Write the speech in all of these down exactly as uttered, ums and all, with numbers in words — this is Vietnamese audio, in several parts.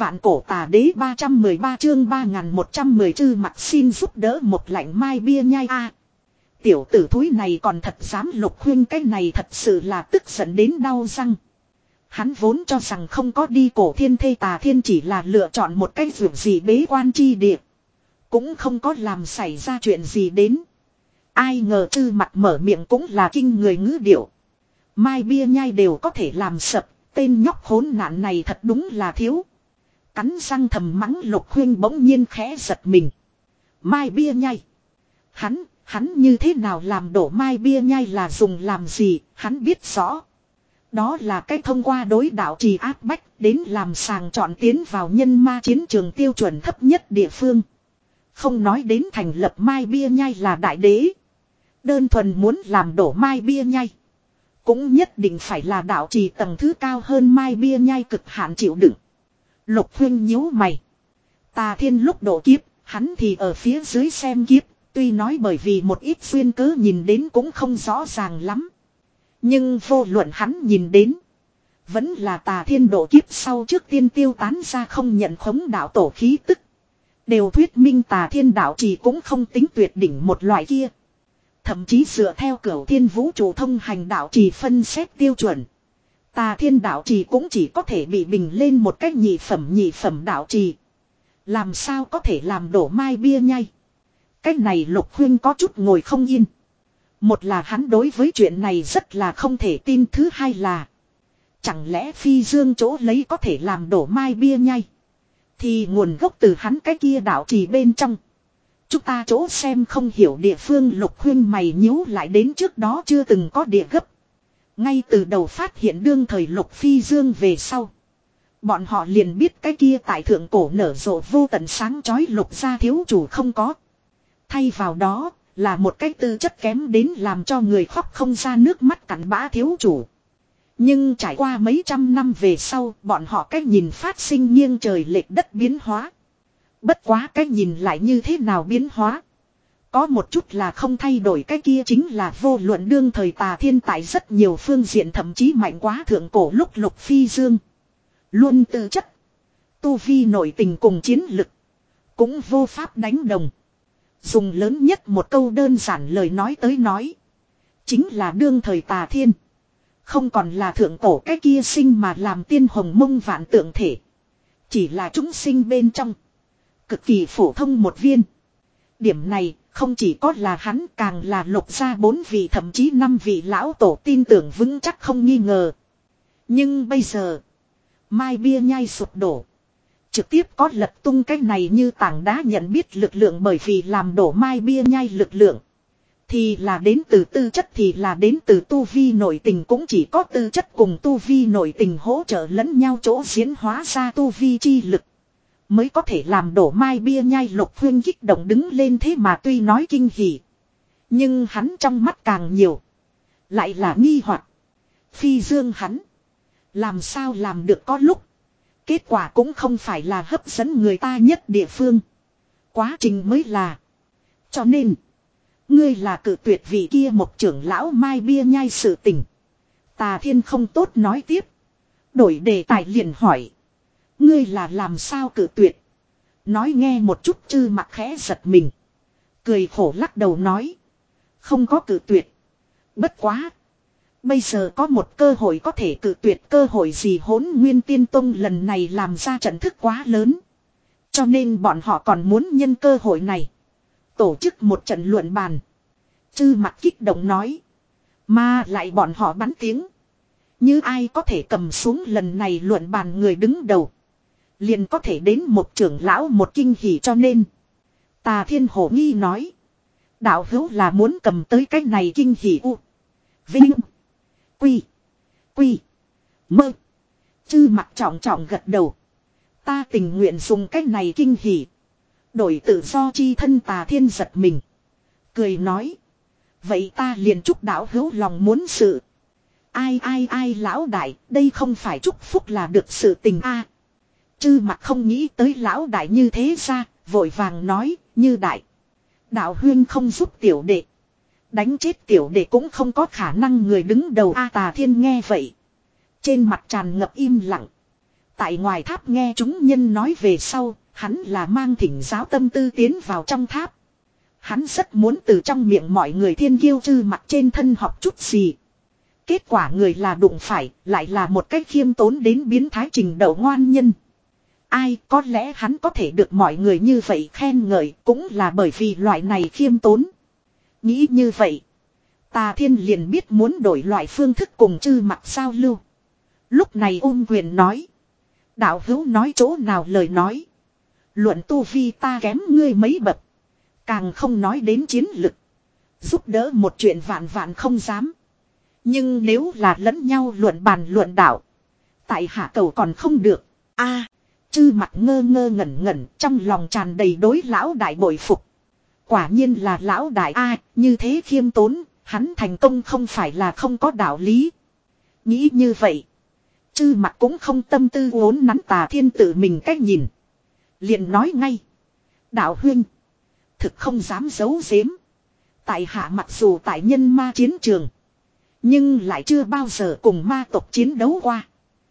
Vạn cổ tà đế ba trăm mười ba chương ba nghìn một trăm mười chư mặt xin giúp đỡ một lạnh mai bia nhai a. Tiểu tử thúi này còn thật dám Lục Huyên, cái này thật sự là tức giận đến đau răng. Hắn vốn cho rằng không có đi cổ thiên thê tà thiên chỉ là lựa chọn một cái vượt gì bế quan chi địa. Cũng không có làm xảy ra chuyện gì đến. Ai ngờ chư mặt mở miệng cũng là kinh người ngữ điệu. Mai bia nhai đều có thể làm sập, tên nhóc khốn nạn này thật đúng là thiếu. Cắn răng thầm mắng Lục Huyên bỗng nhiên khẽ giật mình. Mai bia nhai. Hắn, hắn như thế nào làm đổ mai bia nhai là dùng làm gì, hắn biết rõ. Đó là cách thông qua đối đạo trì áp bách đến làm sàng chọn tiến vào nhân ma chiến trường tiêu chuẩn thấp nhất địa phương. Không nói đến thành lập mai bia nhai là đại đế. Đơn thuần muốn làm đổ mai bia nhai. Cũng nhất định phải là đạo trì tầng thứ cao hơn mai bia nhai cực hạn chịu đựng. Lục Huyên nhíu mày. Tà thiên lúc độ kiếp, hắn thì ở phía dưới xem kiếp. Tuy nói bởi vì một ít duyên cớ nhìn đến cũng không rõ ràng lắm. Nhưng vô luận hắn nhìn đến. Vẫn là tà thiên độ kiếp sau trước tiên tiêu tán ra không nhận khống đạo tổ khí tức. Đều thuyết minh tà thiên đạo trì cũng không tính tuyệt đỉnh một loại kia. Thậm chí dựa theo cửu thiên vũ trụ thông hành đạo trì phân xét tiêu chuẩn. Tà thiên đạo trì cũng chỉ có thể bị bình lên một cách nhị phẩm nhị phẩm đạo trì. Làm sao có thể làm đổ mai bia nhai. Cách này Lục Huyên có chút ngồi không yên. Một là hắn đối với chuyện này rất là không thể tin. Thứ hai là chẳng lẽ phi dương chỗ lấy có thể làm đổ mai bia nhai. Thì nguồn gốc từ hắn cái kia đạo trì bên trong. Chúng ta chỗ xem không hiểu địa phương. Lục Huyên mày nhíu lại đến trước đó chưa từng có địa gấp. Ngay từ đầu phát hiện đương thời Lục Phi Dương về sau. Bọn họ liền biết cái kia tại thượng cổ nở rộ vô tận sáng chói Lục gia thiếu chủ không có. Thay vào đó là một cái tư chất kém đến làm cho người khóc không ra nước mắt cặn bã thiếu chủ. Nhưng trải qua mấy trăm năm về sau, bọn họ cách nhìn phát sinh nghiêng trời lệch đất biến hóa. Bất quá cách nhìn lại như thế nào biến hóa. Có một chút là không thay đổi, cái kia chính là vô luận đương thời tà thiên tại rất nhiều phương diện thậm chí mạnh quá thượng cổ lúc Lục Phi Dương. Luôn tư chất, tu vi nội tình cùng chiến lực. Cũng vô pháp đánh đồng. Dùng lớn nhất một câu đơn giản lời nói tới nói. Chính là đương thời tà thiên. Không còn là thượng cổ cái kia sinh mà làm tiên hồng mông vạn tượng thể. Chỉ là chúng sinh bên trong. Cực kỳ phổ thông một viên. Điểm này không chỉ có là hắn, càng là Lục gia bốn vị thậm chí năm vị lão tổ tin tưởng vững chắc không nghi ngờ. Nhưng bây giờ mai bia nhai sụp đổ. Trực tiếp có lật tung cái này như tảng đá nhận biết lực lượng, bởi vì làm đổ mai bia nhai lực lượng. Thì là đến từ tư chất, thì là đến từ tu vi nội tình, cũng chỉ có tư chất cùng tu vi nội tình hỗ trợ lẫn nhau chỗ diễn hóa ra tu vi chi lực. Mới có thể làm đổ mai bia nhai. Lục Huyên kích động đứng lên, thế mà tuy nói kinh hỉ. Nhưng hắn trong mắt càng nhiều. Lại là nghi hoặc. Phi Dương hắn. Làm sao làm được có lúc. Kết quả cũng không phải là hấp dẫn người ta nhất địa phương. Quá trình mới là. Cho nên. Ngươi là cự tuyệt vị kia một trưởng lão mai bia nhai sự tình. Tà thiên không tốt nói tiếp. Đổi đề tài liền hỏi. Ngươi là làm sao cự tuyệt. Nói nghe một chút chư mặt khẽ giật mình. Cười khổ lắc đầu nói. Không có cự tuyệt. Bất quá. Bây giờ có một cơ hội có thể cự tuyệt. Cơ hội gì? Hỗn Nguyên Tiên Tông lần này làm ra trận thức quá lớn. Cho nên bọn họ còn muốn nhân cơ hội này. Tổ chức một trận luận bàn. Chư mặt kích động nói. Mà lại bọn họ bắn tiếng. Như ai có thể cầm xuống lần này luận bàn người đứng đầu. Liền có thể đến một trưởng lão một kinh hỉ, cho nên. Tà thiên hổ nghi nói. Đạo hữu là muốn cầm tới cái này kinh hỉ u. Vinh. Quy. Quy. Mơ. Chư mặt trọng trọng gật đầu. Ta tình nguyện dùng cái này kinh hỉ. Đổi tự do chi thân. Tà thiên giật mình. Cười nói. Vậy ta liền chúc đạo hữu lòng muốn sự. Ai ai ai lão đại, đây không phải chúc phúc là được sự tình a. À, chư mặt không nghĩ tới lão đại như thế ra, vội vàng nói, như đại. Đạo huyên không giúp tiểu đệ. Đánh chết tiểu đệ cũng không có khả năng người đứng đầu a. À, Tà thiên nghe vậy. Trên mặt tràn ngập im lặng. tại ngoài tháp nghe chúng nhân nói về sau, hắn là mang thỉnh giáo tâm tư tiến vào trong tháp. Hắn rất muốn từ trong miệng mọi người thiên kiêu chư mặt trên thân học chút gì. Kết quả người là đụng phải, lại là một cách khiêm tốn đến biến thái trình độ ngoan nhân. Ai có lẽ hắn có thể được mọi người như vậy khen ngợi cũng là bởi vì loại này khiêm tốn. Nghĩ như vậy, Tà Thiên liền biết muốn đổi loại phương thức cùng chư mặt giao lưu. Lúc này ôm quyền nói. Đạo hữu nói chỗ nào lời nói. Luận tu vi ta kém ngươi mấy bậc. Càng không nói đến chiến lực. Giúp đỡ một chuyện vạn vạn không dám. Nhưng nếu là lẫn nhau luận bàn luận đạo. Tại hạ cầu còn không được. A, chư mặt ngơ ngơ ngẩn ngẩn trong lòng tràn đầy đối lão đại bội phục. Quả nhiên là lão đại A, như thế khiêm tốn, hắn thành công không phải là không có đạo lý. Nghĩ như vậy. Chư mặt cũng không tâm tư uốn nắn Tà Thiên tự mình cách nhìn. Liền nói ngay. Đạo huynh. Thực không dám giấu giếm. Tại hạ mặc dù tại nhân ma chiến trường. Nhưng lại chưa bao giờ cùng ma tộc chiến đấu qua.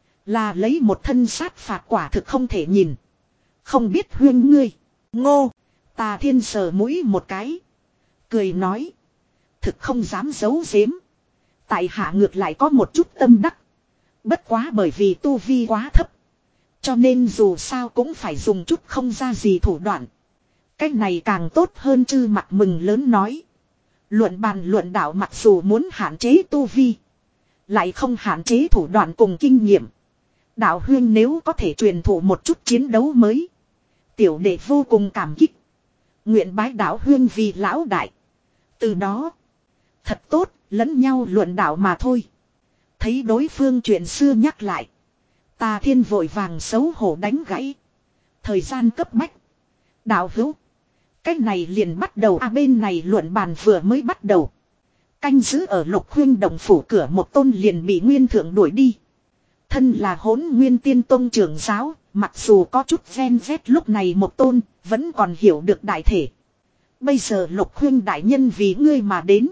Là lấy một thân sát phạt quả thực không thể nhìn. Không biết huynh ngươi. Ngô. Tà Thiên sờ mũi một cái. Cười nói. Thực không dám giấu giếm. Tại hạ ngược lại có một chút tâm đắc. Bất quá bởi vì tu vi quá thấp. Cho nên dù sao cũng phải dùng chút không ra gì thủ đoạn. Cách này càng tốt hơn chư mặt mừng lớn nói. Luận bàn luận đạo mặc dù muốn hạn chế tu vi. Lại không hạn chế thủ đoạn cùng kinh nghiệm. Đạo huyên nếu có thể truyền thụ một chút chiến đấu mới. Tiểu đệ vô cùng cảm kích. Nguyện bái đạo huyên vì lão đại. Từ đó. Thật tốt lẫn nhau luận đạo mà thôi. Thấy đối phương chuyện xưa nhắc lại. Tà Thiên vội vàng xấu hổ đánh gãy. Thời gian cấp bách. Đạo hữu. Cách này liền bắt đầu à bên này luận bàn vừa mới bắt đầu. Canh giữ ở Lục Khuyên đồng phủ cửa một tôn liền bị Nguyên Thượng đuổi đi. Thân là Hỗn Nguyên Tiên Tông trưởng giáo, mặc dù có chút ven vét lúc này một tôn, vẫn còn hiểu được đại thể. Bây giờ Lục Khuyên đại nhân vì ngươi mà đến.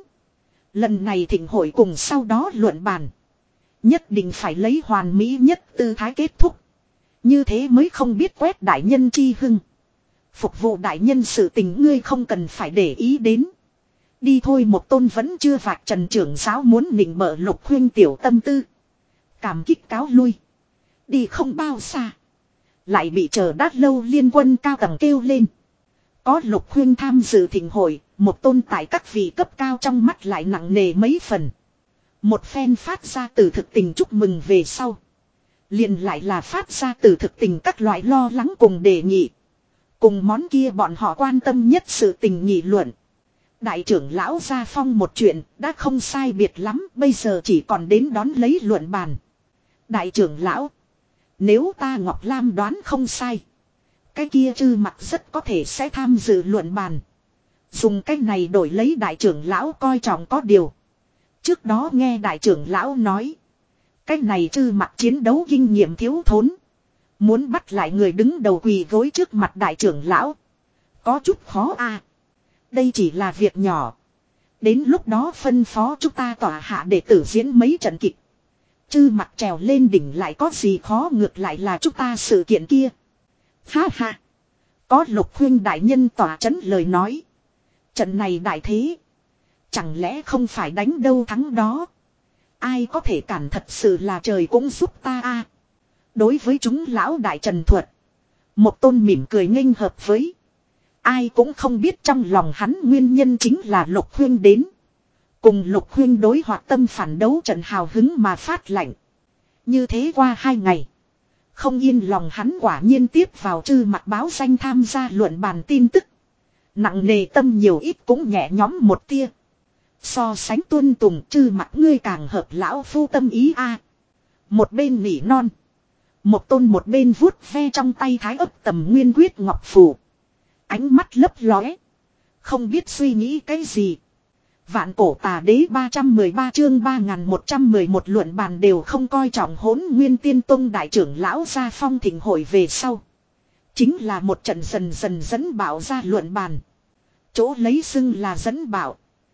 Lần này thịnh hội cùng sau đó luận bàn. Nhất định phải lấy hoàn mỹ nhất tư thái kết thúc. Như thế mới không biết quét đại nhân chi hưng. Phục vụ đại nhân sự tình ngươi không cần phải để ý đến. Đi thôi một tôn vẫn chưa vạch trần trưởng giáo muốn nịnh bợ Lục Khuyên tiểu tâm tư. Cảm kích cáo lui. Đi không bao xa. Lại bị chờ đát lâu liên quân cao tầng kêu lên. Có Lục Khuyên tham dự thịnh hội, một tôn tại các vị cấp cao trong mắt lại nặng nề mấy phần. Một phen phát ra từ thực tình chúc mừng về sau. Liền lại là phát ra từ thực tình các loại lo lắng cùng đề nghị. Cùng món kia bọn họ quan tâm nhất sự tình nghị luận. Đại trưởng lão Gia Phong một chuyện đã không sai biệt lắm, bây giờ chỉ còn đến đón lấy luận bàn. Đại trưởng lão, nếu ta Ngọc Lam đoán không sai, cái kia chư mặt rất có thể sẽ tham dự luận bàn. Dùng cái này đổi lấy đại trưởng lão coi trọng có điều. Trước đó nghe đại trưởng lão nói, cái này chư mặt chiến đấu kinh nghiệm thiếu thốn. Muốn bắt lại người đứng đầu quỳ gối trước mặt đại trưởng lão. Có chút khó a. À. Đây chỉ là việc nhỏ. Đến lúc đó phân phó chúng ta tỏa hạ để tử diễn mấy trận kịch. Chư mặt trèo lên đỉnh lại có gì khó ngược lại là chúng ta sự kiện kia. Ha ha. Có Lục Khuyên đại nhân tỏa chấn lời nói. Trận này đại thế. Chẳng lẽ không phải đánh đâu thắng đó. Ai có thể cản thật sự là trời cũng giúp ta a. À. Đối với chúng lão đại trần thuật. Một tôn mỉm cười nghênh hợp với. Ai cũng không biết trong lòng hắn nguyên nhân chính là Lục Khuyên đến. Cùng Lục Khuyên đối hoạt tâm phản đấu trận hào hứng mà phát lạnh. Như thế qua hai ngày. Không yên lòng hắn quả nhiên tiếp vào chư mặt báo danh tham gia luận bàn tin tức. Nặng nề tâm nhiều ít cũng nhẹ nhóm một tia. So sánh tuân tùng chư mặt ngươi càng hợp lão phu tâm ý a. Một bên nỉ non. Một tôn một bên vuốt ve trong tay thái ấp tầm nguyên quyết ngọc phù. Ánh mắt lấp lóe. Không biết suy nghĩ cái gì. Vạn cổ tà đế ba trăm mười ba chương ba nghìn một trăm mười một luận bàn đều không coi trọng Hỗn Nguyên Tiên Tông đại trưởng lão Gia Phong thịnh hội về sau. Chính là một trận dần dần dẫn bảo ra luận bàn. Chỗ lấy xưng là dẫn bảo.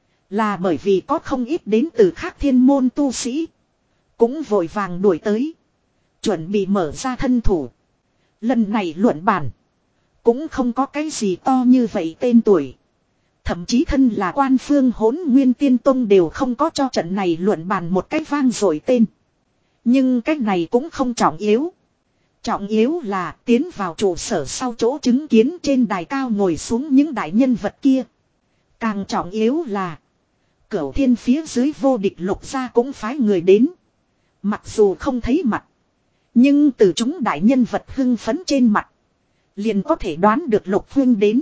Là bởi vì có không ít đến từ khác thiên môn tu sĩ. Cũng vội vàng đuổi tới. Chuẩn bị mở ra thân thủ. Lần này luận bàn. Cũng không có cái gì to như vậy tên tuổi. Thậm chí thân là quan phương Hỗn Nguyên Tiên Tông đều không có cho trận này luận bàn một cái vang dội tên. Nhưng cái này cũng không trọng yếu. Trọng yếu là tiến vào trụ sở sau chỗ chứng kiến trên đài cao ngồi xuống những đại nhân vật kia. Càng trọng yếu là Cửu Thiên phía dưới vô địch Lục gia cũng phái người đến. Mặc dù không thấy mặt, nhưng từ chúng đại nhân vật hưng phấn trên mặt liền có thể đoán được Lục huynh đến.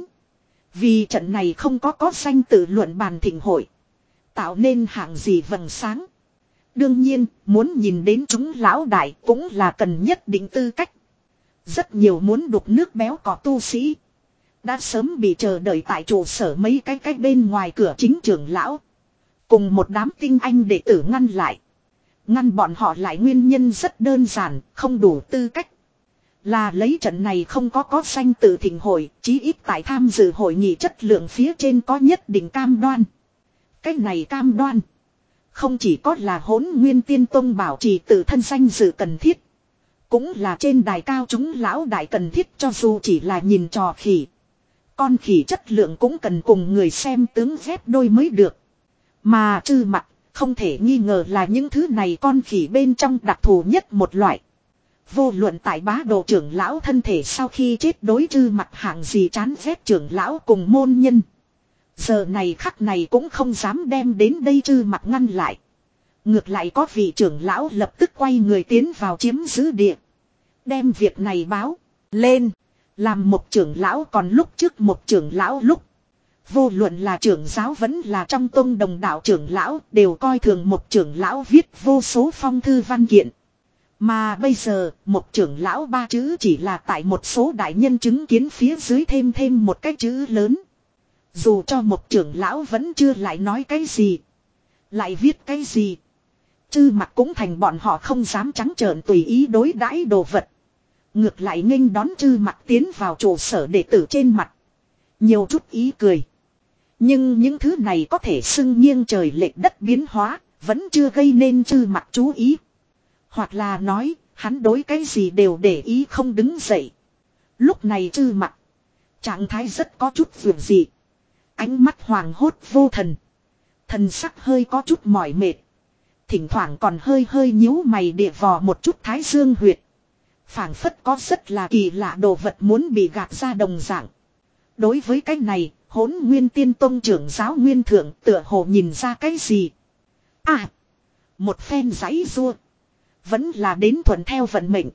Vì trận này không có có danh tự luận bàn thịnh hội, tạo nên hạng gì vầng sáng. Đương nhiên, muốn nhìn đến chúng lão đại cũng là cần nhất định tư cách. Rất nhiều muốn đục nước béo cò tu sĩ đã sớm bị chờ đợi tại trụ sở mấy cái cách bên ngoài cửa chính trưởng lão. Cùng một đám tinh anh đệ tử ngăn lại. Ngăn bọn họ lại nguyên nhân rất đơn giản, không đủ tư cách. Là lấy trận này không có có danh tự thịnh hội, chí ít tại tham dự hội nghị chất lượng phía trên có nhất định cam đoan. Cái này cam đoan không chỉ có là Hỗn Nguyên Tiên Tông bảo trì tự thân danh dự cần thiết, cũng là trên đài cao chúng lão đại cần thiết, cho dù chỉ là nhìn trò khỉ. Con khỉ chất lượng cũng cần cùng người xem tướng ghép đôi mới được. Mà Trư Mặc không thể nghi ngờ là những thứ này con khỉ bên trong đặc thù nhất một loại. Vô luận tại bá đồ trưởng lão thân thể sau khi chết đối Trư Mặc hạng gì chán ghét trưởng lão cùng môn nhân, giờ này khắc này cũng không dám đem đến đây Trư Mặc ngăn lại. Ngược lại có vị trưởng lão lập tức quay người tiến vào chiếm giữ địa, đem việc này báo lên. Làm một trưởng lão còn lúc trước một trưởng lão lúc, vô luận là trưởng giáo vẫn là trong tông đồng đạo trưởng lão đều coi thường một trưởng lão viết vô số phong thư văn kiện. Mà bây giờ một trưởng lão ba chữ chỉ là tại một số đại nhân chứng kiến phía dưới thêm thêm một cái chữ lớn. Dù cho một trưởng lão vẫn chưa lại nói cái gì, lại viết cái gì, Trư Mặc cũng thành bọn họ không dám trắng trợn tùy ý đối đãi đồ vật. Ngược lại nghênh đón Trư Mặc tiến vào trụ sở đệ tử trên mặt nhiều chút ý cười. Nhưng những thứ này có thể xưng nghiêng trời lệch đất biến hóa vẫn chưa gây nên Trư Mặc chú ý. Hoặc là nói hắn đối cái gì đều để ý không đứng dậy. Lúc này Trư Mặc trạng thái rất có chút vượt dị, ánh mắt hoàng hốt vô thần, thần sắc hơi có chút mỏi mệt, thỉnh thoảng còn hơi hơi nhíu mày địa vò một chút thái dương huyệt. Phảng phất có rất là kỳ lạ đồ vật muốn bị gạt ra đồng dạng. Đối với cái này, Hỗn Nguyên Tiên Tông trưởng giáo Nguyên Thượng tựa hồ nhìn ra cái gì. À, một phen giãy rua, vẫn là đến thuận theo vận mệnh.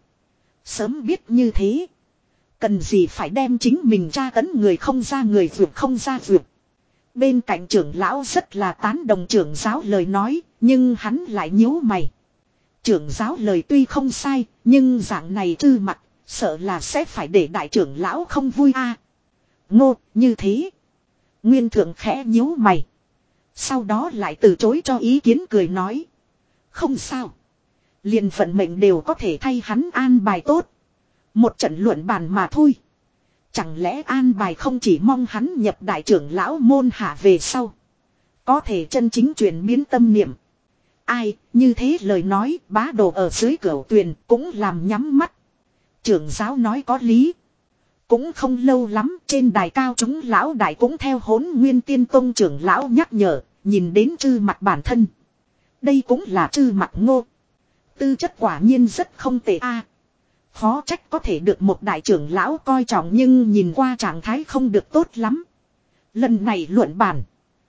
Sớm biết như thế, cần gì phải đem chính mình tra tấn người không ra người vượt không ra vượt. Bên cạnh trưởng lão rất là tán đồng trưởng giáo lời nói, nhưng hắn lại nhíu mày. Trưởng giáo lời tuy không sai, nhưng dạng này Trư Mặc sợ là sẽ phải để đại trưởng lão không vui a. À, ngô, như thế. Nguyên Thượng khẽ nhíu mày, sau đó lại từ chối cho ý kiến, cười nói. Không sao. Liền vận mệnh đều có thể thay hắn an bài tốt. Một trận luận bàn mà thôi. Chẳng lẽ an bài không chỉ mong hắn nhập đại trưởng lão môn hạ về sau có thể chân chính chuyển biến tâm niệm. Ai, như thế lời nói bá đồ ở dưới cửu tuyền cũng làm nhắm mắt. Trưởng giáo nói có lý. Cũng không lâu lắm trên đài cao chúng lão đại cũng theo Hỗn Nguyên Tiên Tông trưởng lão nhắc nhở, nhìn đến Trư Mặc bản thân. Đây cũng là Trư Mặc ngô. Tư chất quả nhiên rất không tệ a. À, khó trách có thể được một đại trưởng lão coi trọng, nhưng nhìn qua trạng thái không được tốt lắm. Lần này luận bàn,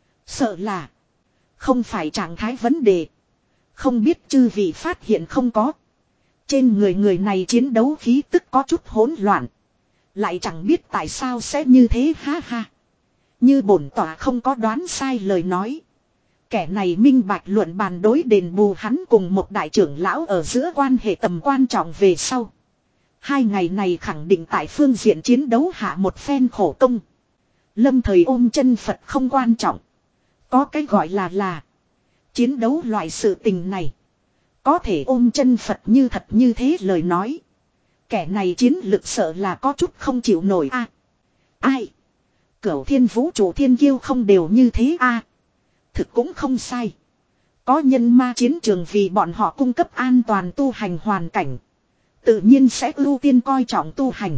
sợ là không phải trạng thái vấn đề. Không biết chư vị phát hiện không có. Trên người người này chiến đấu khí tức có chút hỗn loạn. Lại chẳng biết tại sao sẽ như thế, ha ha. Như bổn tỏa không có đoán sai lời nói, kẻ này minh bạch luận bàn đối đền bù hắn cùng một đại trưởng lão ở giữa quan hệ tầm quan trọng về sau. Hai ngày này khẳng định tại phương diện chiến đấu hạ một phen khổ công. Lâm thời ôm chân Phật không quan trọng. Có cái gọi là là chiến đấu loại sự tình này, có thể ôm chân Phật như thật như thế lời nói, kẻ này chiến lực sợ là có chút không chịu nổi a. À, ai? Cửu thiên vũ trụ thiên kiêu không đều như thế a. À, thực cũng không sai. Có nhân ma chiến trường vì bọn họ cung cấp an toàn tu hành hoàn cảnh. tự nhiên sẽ ưu tiên coi trọng tu hành.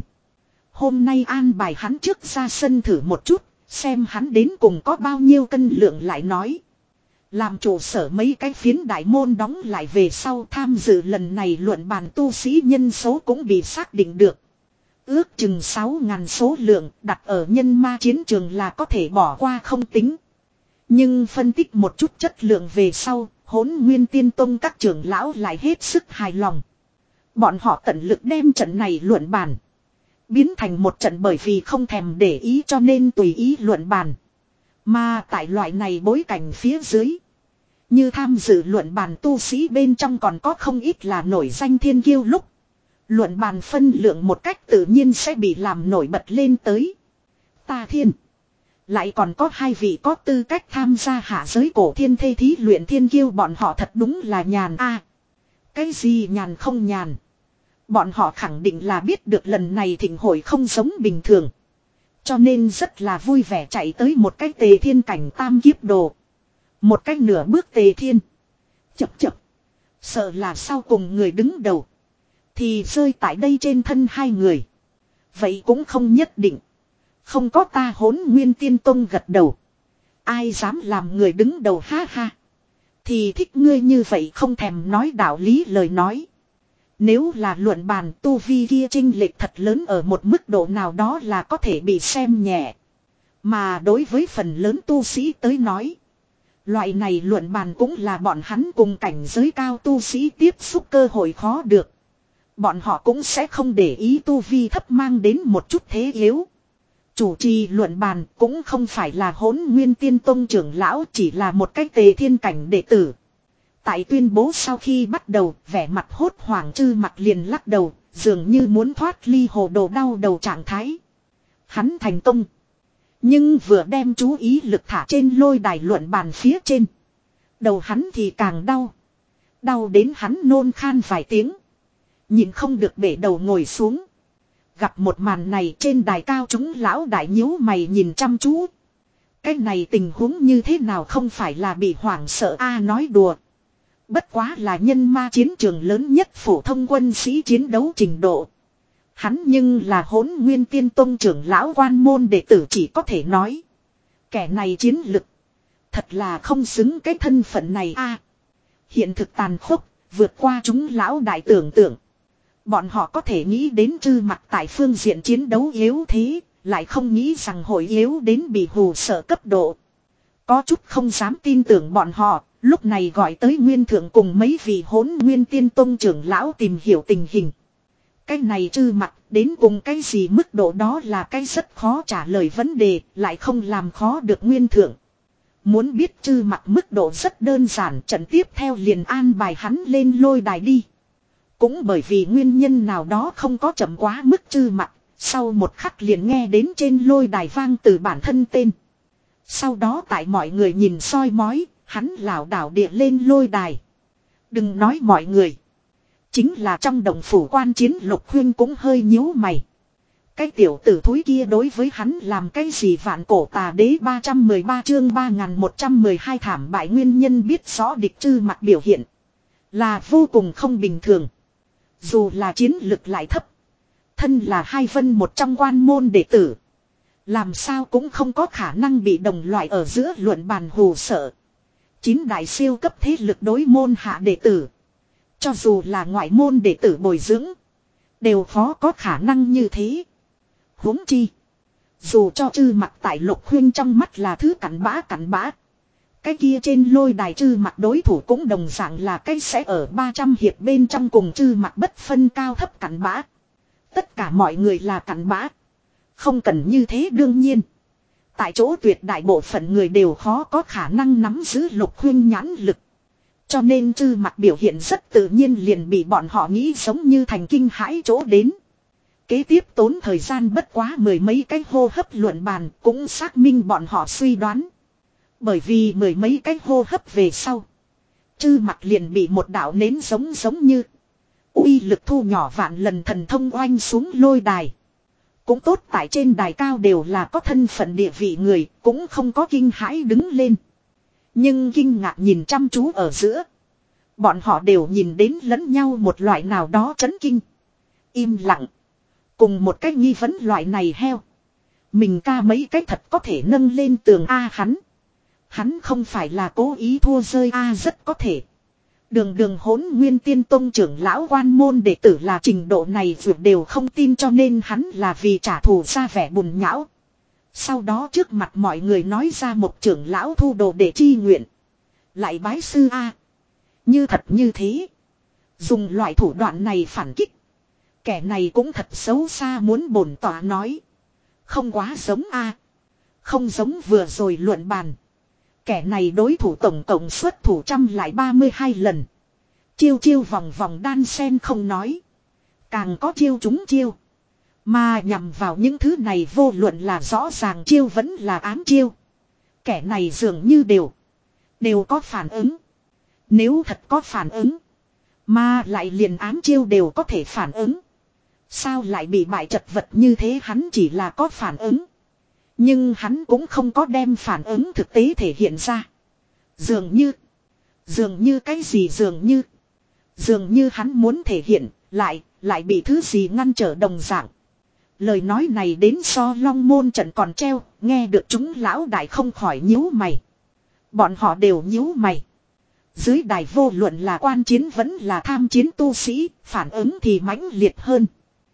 Hôm nay an bài hắn trước ra sân thử một chút, xem hắn đến cùng có bao nhiêu cân lượng lại nói. Làm trụ sở mấy cái phiến đại môn đóng lại về sau tham dự lần này luận bàn tu sĩ nhân số cũng bị xác định được. Ước chừng sáu ngàn số lượng đặt ở nhân ma chiến trường là có thể bỏ qua không tính. Nhưng phân tích một chút chất lượng về sau, Hỗn Nguyên Tiên Tông các trưởng lão lại hết sức hài lòng. Bọn họ tận lực đem trận này luận bàn biến thành một trận bởi vì không thèm để ý cho nên tùy ý luận bàn. Mà tại loại này bối cảnh phía dưới, như tham dự luận bàn tu sĩ bên trong còn có không ít là nổi danh thiên kiêu lúc. Luận bàn phân lượng một cách tự nhiên sẽ bị làm nổi bật lên tới. Ta thiên. Lại còn có hai vị có tư cách tham gia hạ giới cổ thiên thê thí luyện thiên kiêu, bọn họ thật đúng là nhàn a. À, cái gì nhàn không nhàn. Bọn họ khẳng định là biết được lần này thịnh hội không giống bình thường. Cho nên rất là vui vẻ chạy tới một cái tề thiên cảnh tam kiếp đồ. Một cách nửa bước tề thiên. Chập chập. Sợ là sau cùng người đứng đầu thì rơi tại đây trên thân hai người. Vậy cũng không nhất định. Không có ta Hỗn Nguyên Tiên Tông gật đầu. Ai dám làm người đứng đầu ha ha. Thì thích ngươi như vậy không thèm nói đạo lý lời nói. Nếu là luận bàn tu vi kia chênh lệch thật lớn ở một mức độ nào đó là có thể bị xem nhẹ. Mà đối với phần lớn tu sĩ tới nói, loại này luận bàn cũng là bọn hắn cùng cảnh giới cao tu sĩ tiếp xúc cơ hội khó được. Bọn họ cũng sẽ không để ý tu vi thấp mang đến một chút thế yếu. Chủ trì luận bàn cũng không phải là Hỗn Nguyên Tiên Tông trưởng lão, chỉ là một cái tề thiên cảnh đệ tử. Tại tuyên bố sau khi bắt đầu, vẻ mặt hốt hoảng Chư Mặc liền lắc đầu, dường như muốn thoát ly hồ đồ đau đầu trạng thái. Hắn thành công. Nhưng vừa đem chú ý lực thả trên lôi đài luận bàn phía trên. Đầu hắn thì càng đau. Đau đến hắn nôn khan vài tiếng. Nhìn không được bể đầu ngồi xuống. Gặp một màn này trên đài cao chúng lão đại nhíu mày nhìn chăm chú. Cái này tình huống như thế nào không phải là bị hoảng sợ a à, nói đùa. Bất quá là nhân ma chiến trường lớn nhất phổ thông quân sĩ chiến đấu trình độ. Hắn nhưng là Hỗn Nguyên Tiên Tông trưởng lão quan môn đệ tử, chỉ có thể nói. Kẻ này chiến lực. Thật là không xứng cái thân phận này a à, hiện thực tàn khốc, vượt qua chúng lão đại tưởng tượng. Bọn họ có thể nghĩ đến Chư Mặc tại phương diện chiến đấu yếu thế, lại không nghĩ rằng hội yếu đến bị hù sợ cấp độ. Có chút không dám tin tưởng bọn họ, lúc này gọi tới Nguyên Thượng cùng mấy vị Hỗn Nguyên Tiên Tông trưởng lão tìm hiểu tình hình. Cái này Chư Mặc đến cùng cái gì mức độ đó là cái rất khó trả lời vấn đề, lại không làm khó được Nguyên Thượng. Muốn biết Chư Mặc mức độ rất đơn giản, trận tiếp theo liền an bài hắn lên lôi đài đi. Cũng bởi vì nguyên nhân nào đó không có chậm quá mức Chư Mặc, sau một khắc liền nghe đến trên lôi đài vang từ bản thân tên. Sau đó tại mọi người nhìn soi mói, hắn lảo đảo địa lên lôi đài. Đừng nói mọi người. Chính là trong đồng phủ quan chiến Lục Huyên cũng hơi nhíu mày. Cái tiểu tử thúi kia đối với hắn làm cái gì vạn cổ tà đế ba trăm mười ba chương ba nghìn một trăm mười hai thảm bại nguyên nhân biết rõ địch Chư Mặc biểu hiện. Là vô cùng không bình thường. Dù là chiến lực lại thấp. Thân là hai vân một trong quan môn đệ tử. Làm sao cũng không có khả năng bị đồng loại ở giữa luận bàn hù sợ. Chín đại siêu cấp thế lực đối môn hạ đệ tử. Cho dù là ngoại môn đệ tử bồi dưỡng. Đều khó có khả năng như thế. Huống chi. Dù cho Chư Mặc tại Lục Huyên trong mắt là thứ cặn bã cặn bã. Cái kia trên lôi đài Chư Mặc đối thủ cũng đồng dạng là cái sẽ ở ba trăm hiệp bên trong cùng Chư Mặc bất phân cao thấp cặn bã. Tất cả mọi người là cặn bã. Không cần như thế đương nhiên. Tại chỗ tuyệt đại bộ phận người đều khó có khả năng nắm giữ Lục Huyên nhãn lực. Cho nên Chư Mặc biểu hiện rất tự nhiên liền bị bọn họ nghĩ giống như thành kinh hãi chỗ đến. Kế tiếp tốn thời gian bất quá mười mấy cái hô hấp luận bàn cũng xác minh bọn họ suy đoán. Bởi vì mười mấy cái hô hấp về sau. Chư Mặc liền bị một đạo nến giống giống như. Uy lực thu nhỏ vạn lần thần thông oanh xuống lôi đài. Cũng tốt tại trên đài cao đều là có thân phận địa vị người, cũng không có kinh hãi đứng lên. Nhưng kinh ngạc nhìn chăm chú ở giữa. Bọn họ đều nhìn đến lẫn nhau một loại nào đó chấn kinh. Im lặng. Cùng một cái nghi vấn loại này heo. Mình ca mấy cái thật có thể nâng lên tường A hắn. Hắn không phải là cố ý thua rơi A rất có thể. Đường đường hỗn nguyên tiên tông trưởng lão quan môn đệ tử là trình độ này vượt đều không tin cho nên hắn là vì trả thù ra vẻ bùn nhão. Sau đó trước mặt mọi người nói ra một trưởng lão thu đồ để chi nguyện. Lại bái sư A. Như thật như thế. Dùng loại thủ đoạn này phản kích. Kẻ này cũng thật xấu xa muốn bổn tỏa nói. Không quá giống A. Không giống vừa rồi luận bàn. Kẻ này đối thủ tổng cộng xuất thủ trăm lại ba mươi hai lần. Chiêu chiêu vòng vòng đan sen không nói. Càng có chiêu trúng chiêu. Mà nhằm vào những thứ này vô luận là rõ ràng chiêu vẫn là ám chiêu. Kẻ này dường như đều. Đều có phản ứng. Nếu thật có phản ứng. Mà lại liền ám chiêu đều có thể phản ứng. Sao lại bị bại chật vật như thế hắn chỉ là có phản ứng. Nhưng hắn cũng không có đem phản ứng thực tế thể hiện ra. Dường như. Dường như cái gì dường như. Dường như hắn muốn thể hiện. Lại. Lại bị thứ gì ngăn trở đồng dạng. Lời nói này đến so long môn trận còn treo. Nghe được chúng lão đại không khỏi nhíu mày. Bọn họ đều nhíu mày. Dưới đài vô luận là quan chiến vẫn là tham chiến tu sĩ. Phản ứng thì mãnh liệt hơn.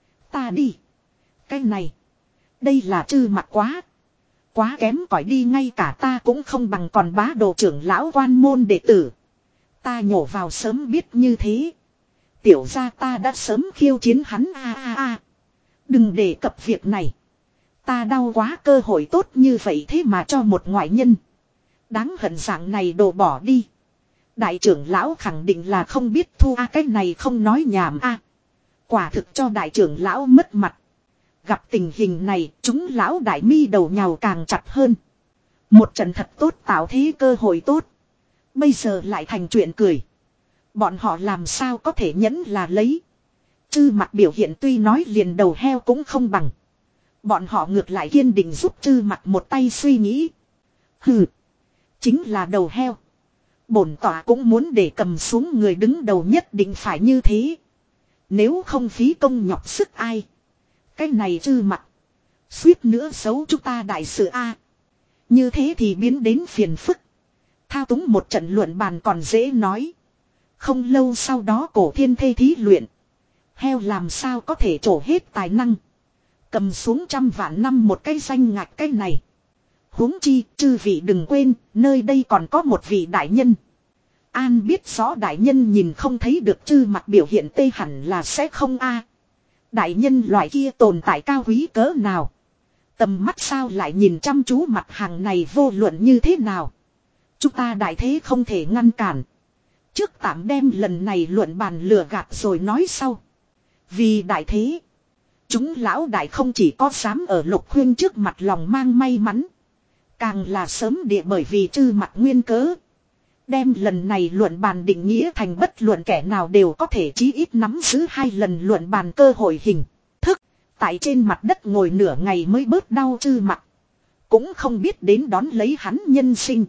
Ta đi. Cái này. Đây là trư mặt quá. Quá kém cỏi đi ngay cả ta cũng không bằng còn bá đồ trưởng lão quan môn đệ tử. Ta nhổ vào sớm biết như thế. Tiểu ra ta đã sớm khiêu chiến hắn a a a. Đừng đề cập việc này. Ta đau quá cơ hội tốt như vậy thế mà cho một ngoại nhân. Đáng hận dạng này đổ bỏ đi. Đại trưởng lão khẳng định là không biết thu a cái này không nói nhảm a. Quả thực cho đại trưởng lão mất mặt. Gặp tình hình này, chúng lão đại mi đầu nhào càng chặt hơn. Một trận thật tốt tạo thế cơ hội tốt. Bây giờ lại thành chuyện cười. Bọn họ làm sao có thể nhẫn là lấy. Chư mặt biểu hiện tuy nói liền đầu heo cũng không bằng. Bọn họ ngược lại kiên định giúp chư mặt một tay suy nghĩ. Hừ. Chính là đầu heo. Bổn tỏa cũng muốn để cầm xuống người đứng đầu nhất định phải như thế. Nếu không phí công nhọc sức ai. Cái này chư mặt. Suýt nữa xấu chúng ta đại sự A. Như thế thì biến đến phiền phức. Thao túng một trận luận bàn còn dễ nói. Không lâu sau đó cổ thiên thê thí luyện. Heo làm sao có thể trổ hết tài năng. Cầm xuống trăm vạn năm một cái danh ngạch cái này. Huống chi chư vị đừng quên. Nơi đây còn có một vị đại nhân. An biết rõ đại nhân nhìn không thấy được chư mặt biểu hiện tê hẳn là sẽ không A. Đại nhân loại kia tồn tại cao quý cỡ nào. Tầm mắt sao lại nhìn chăm chú mặt hàng này vô luận như thế nào. Chúng ta đại thế không thể ngăn cản. Trước tạm đem lần này luận bàn lừa gạt rồi nói sau. Vì đại thế. Chúng lão đại không chỉ có dám ở Lục Khuyên trước mặt lòng mang may mắn. Càng là sớm địa bởi vì chư mặt nguyên cớ. Đem lần này luận bàn định nghĩa thành bất luận kẻ nào đều có thể chí ít nắm giữ hai lần luận bàn cơ hội hình thức. Tại trên mặt đất ngồi nửa ngày mới bớt đau chư mặt. Cũng không biết đến đón lấy hắn nhân sinh.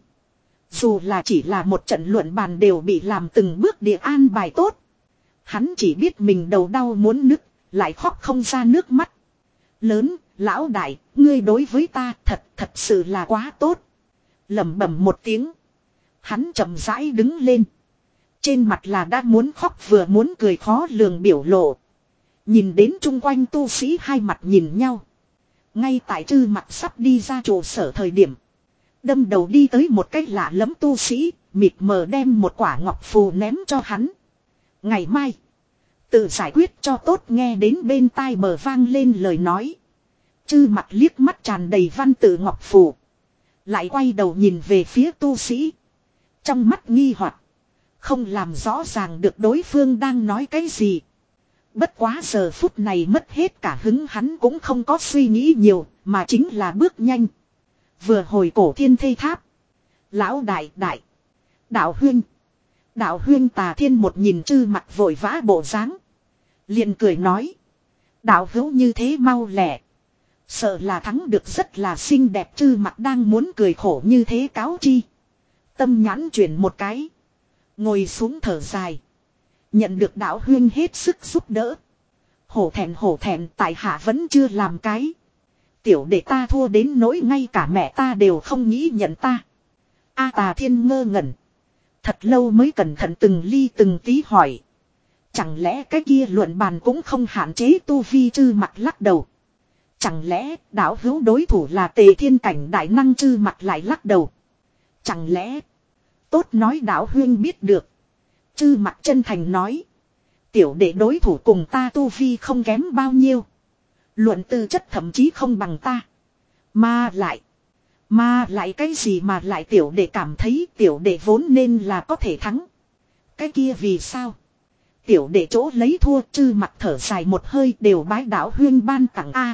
Dù là chỉ là một trận luận bàn đều bị làm từng bước địa an bài tốt. Hắn chỉ biết mình đầu đau muốn nức, lại khóc không ra nước mắt. Lớn, lão đại, ngươi đối với ta thật thật sự là quá tốt. Lẩm bẩm một tiếng. Hắn chậm rãi đứng lên. Trên mặt là đã muốn khóc vừa muốn cười khó lường biểu lộ. Nhìn đến chung quanh tu sĩ hai mặt nhìn nhau. Ngay tại chư mặt sắp đi ra trụ sở thời điểm. Đâm đầu đi tới một cách lạ lẫm tu sĩ. Mịt mờ đem một quả ngọc phù ném cho hắn. Ngày mai. Tự giải quyết cho tốt nghe đến bên tai bờ vang lên lời nói. Chư mặt liếc mắt tràn đầy văn tự ngọc phù. Lại quay đầu nhìn về phía tu sĩ. Trong mắt nghi hoặc không làm rõ ràng được đối phương đang nói cái gì. Bất quá giờ phút này mất hết cả hứng hắn cũng không có suy nghĩ nhiều, mà chính là bước nhanh. Vừa hồi cổ thiên thây tháp. Lão đại đại. Đạo huyên. Đạo huyên Tà Thiên một nhìn chư mặt vội vã bộ dáng, liền cười nói. Đạo hữu như thế mau lẹ. Sợ là thắng được rất là xinh đẹp chư mặt đang muốn cười khổ như thế cáo chi. Tâm nhãn chuyển một cái. Ngồi xuống thở dài. Nhận được đạo huyên hết sức giúp đỡ. Hổ thẹn hổ thẹn, tại hạ vẫn chưa làm cái. Tiểu đệ ta thua đến nỗi ngay cả mẹ ta đều không nghĩ nhận ta. A Tà Thiên ngơ ngẩn. Thật lâu mới cẩn thận từng ly từng tí hỏi. Chẳng lẽ cái kia luận bàn cũng không hạn chế tu vi? Chư Mặc lắc đầu. Chẳng lẽ đạo hữu đối thủ là Tề Thiên cảnh đại năng? Chư Mặc lại lắc đầu. Chẳng lẽ. Tốt nói đạo huyên biết được. Chư Mặc chân thành nói. Tiểu đệ đối thủ cùng ta tu vi không kém bao nhiêu. Luận tư chất thậm chí không bằng ta. Mà lại. Mà lại cái gì mà lại tiểu đệ cảm thấy tiểu đệ vốn nên là có thể thắng. Cái kia vì sao? Tiểu đệ chỗ lấy thua. Chư Mặc thở dài một hơi, đều bái đạo huyên ban tặng a.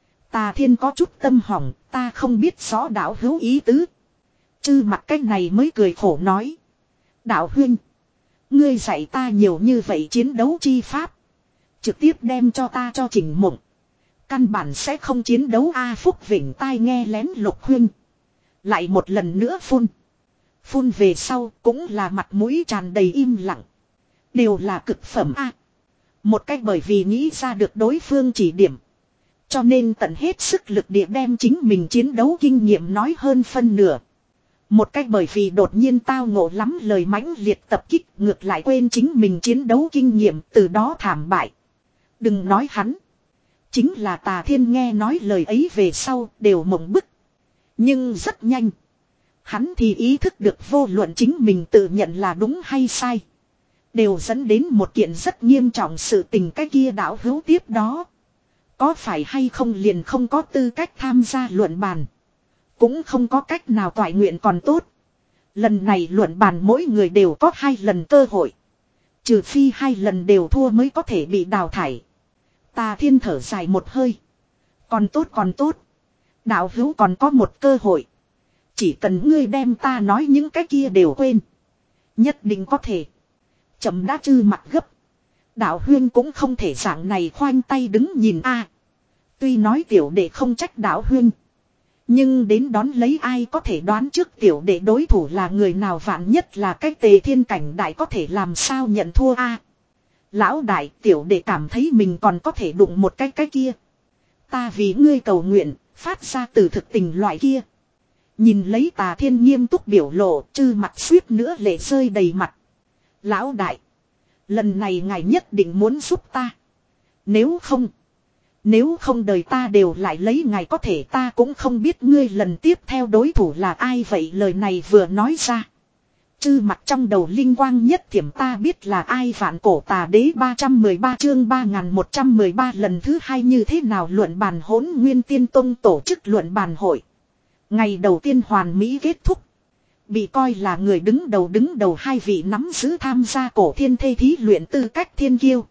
Tà Thiên có chút tâm hỏng, ta không biết rõ đạo hữu ý tứ. Chư Mặc cái này mới cười khổ nói. Đạo huyên, ngươi dạy ta nhiều như vậy chiến đấu chi pháp. Trực tiếp đem cho ta cho Trình Mộng. Căn bản sẽ không chiến đấu a. Phúc Vĩnh tai nghe lén Lục huyên. Lại một lần nữa phun. Phun về sau cũng là mặt mũi tràn đầy im lặng. Đều là cực phẩm a. Một cách bởi vì nghĩ ra được đối phương chỉ điểm. Cho nên tận hết sức lực địa đem chính mình chiến đấu kinh nghiệm nói hơn phân nửa. Một cách bởi vì đột nhiên tao ngộ lắm lời mãnh liệt tập kích, ngược lại quên chính mình chiến đấu kinh nghiệm, từ đó thảm bại. Đừng nói hắn. Chính là Tà Thiên nghe nói lời ấy về sau đều mộng bức. Nhưng rất nhanh. Hắn thì ý thức được vô luận chính mình tự nhận là đúng hay sai. Đều dẫn đến một kiện rất nghiêm trọng sự tình. Cái kia đạo hữu tiếp đó. Có phải hay không liền không có tư cách tham gia luận bàn. Cũng không có cách nào toại nguyện còn tốt. Lần này luận bàn mỗi người đều có hai lần cơ hội. Trừ phi hai lần đều thua mới có thể bị đào thải. Tà Thiên thở dài một hơi. Còn tốt còn tốt. Đạo hữu còn có một cơ hội. Chỉ cần ngươi đem ta nói những cái kia đều quên. Nhất định có thể. Chậm đã. Chư Mặc gấp. Đạo huyên cũng không thể dạng này khoanh tay đứng nhìn a. Tuy nói tiểu đệ không trách đạo huyên. Nhưng đến đón lấy ai có thể đoán trước tiểu đệ đối thủ là người nào, vạn nhất là cái Tề Thiên cảnh đại có thể làm sao nhận thua a. Lão đại, tiểu đệ cảm thấy mình còn có thể đụng một cái cái kia. Ta vì ngươi cầu nguyện, phát ra từ thực tình loại kia. Nhìn lấy Tà Thiên nghiêm túc biểu lộ, Chư Mặc suýt nữa lệ rơi đầy mặt. Lão đại, lần này ngài nhất định muốn giúp ta. Nếu không, nếu không đời ta đều lại lấy ngài, có thể ta cũng không biết ngươi lần tiếp theo đối thủ là ai vậy. Lời này vừa nói ra, Chư Mặc trong đầu linh quang nhất thiểm, ta biết là ai. Vạn Cổ Tà Đế ba trăm mười ba chương ba nghìn một trăm mười ba lần thứ hai như thế nào luận bàn. Hỗn Nguyên Tiên Tông tổ chức luận bàn hội. Ngày đầu tiên hoàn mỹ kết thúc. Bị coi là người đứng đầu đứng đầu hai vị nắm giữ tham gia cổ thiên thê thí luyện tư cách thiên kiêu.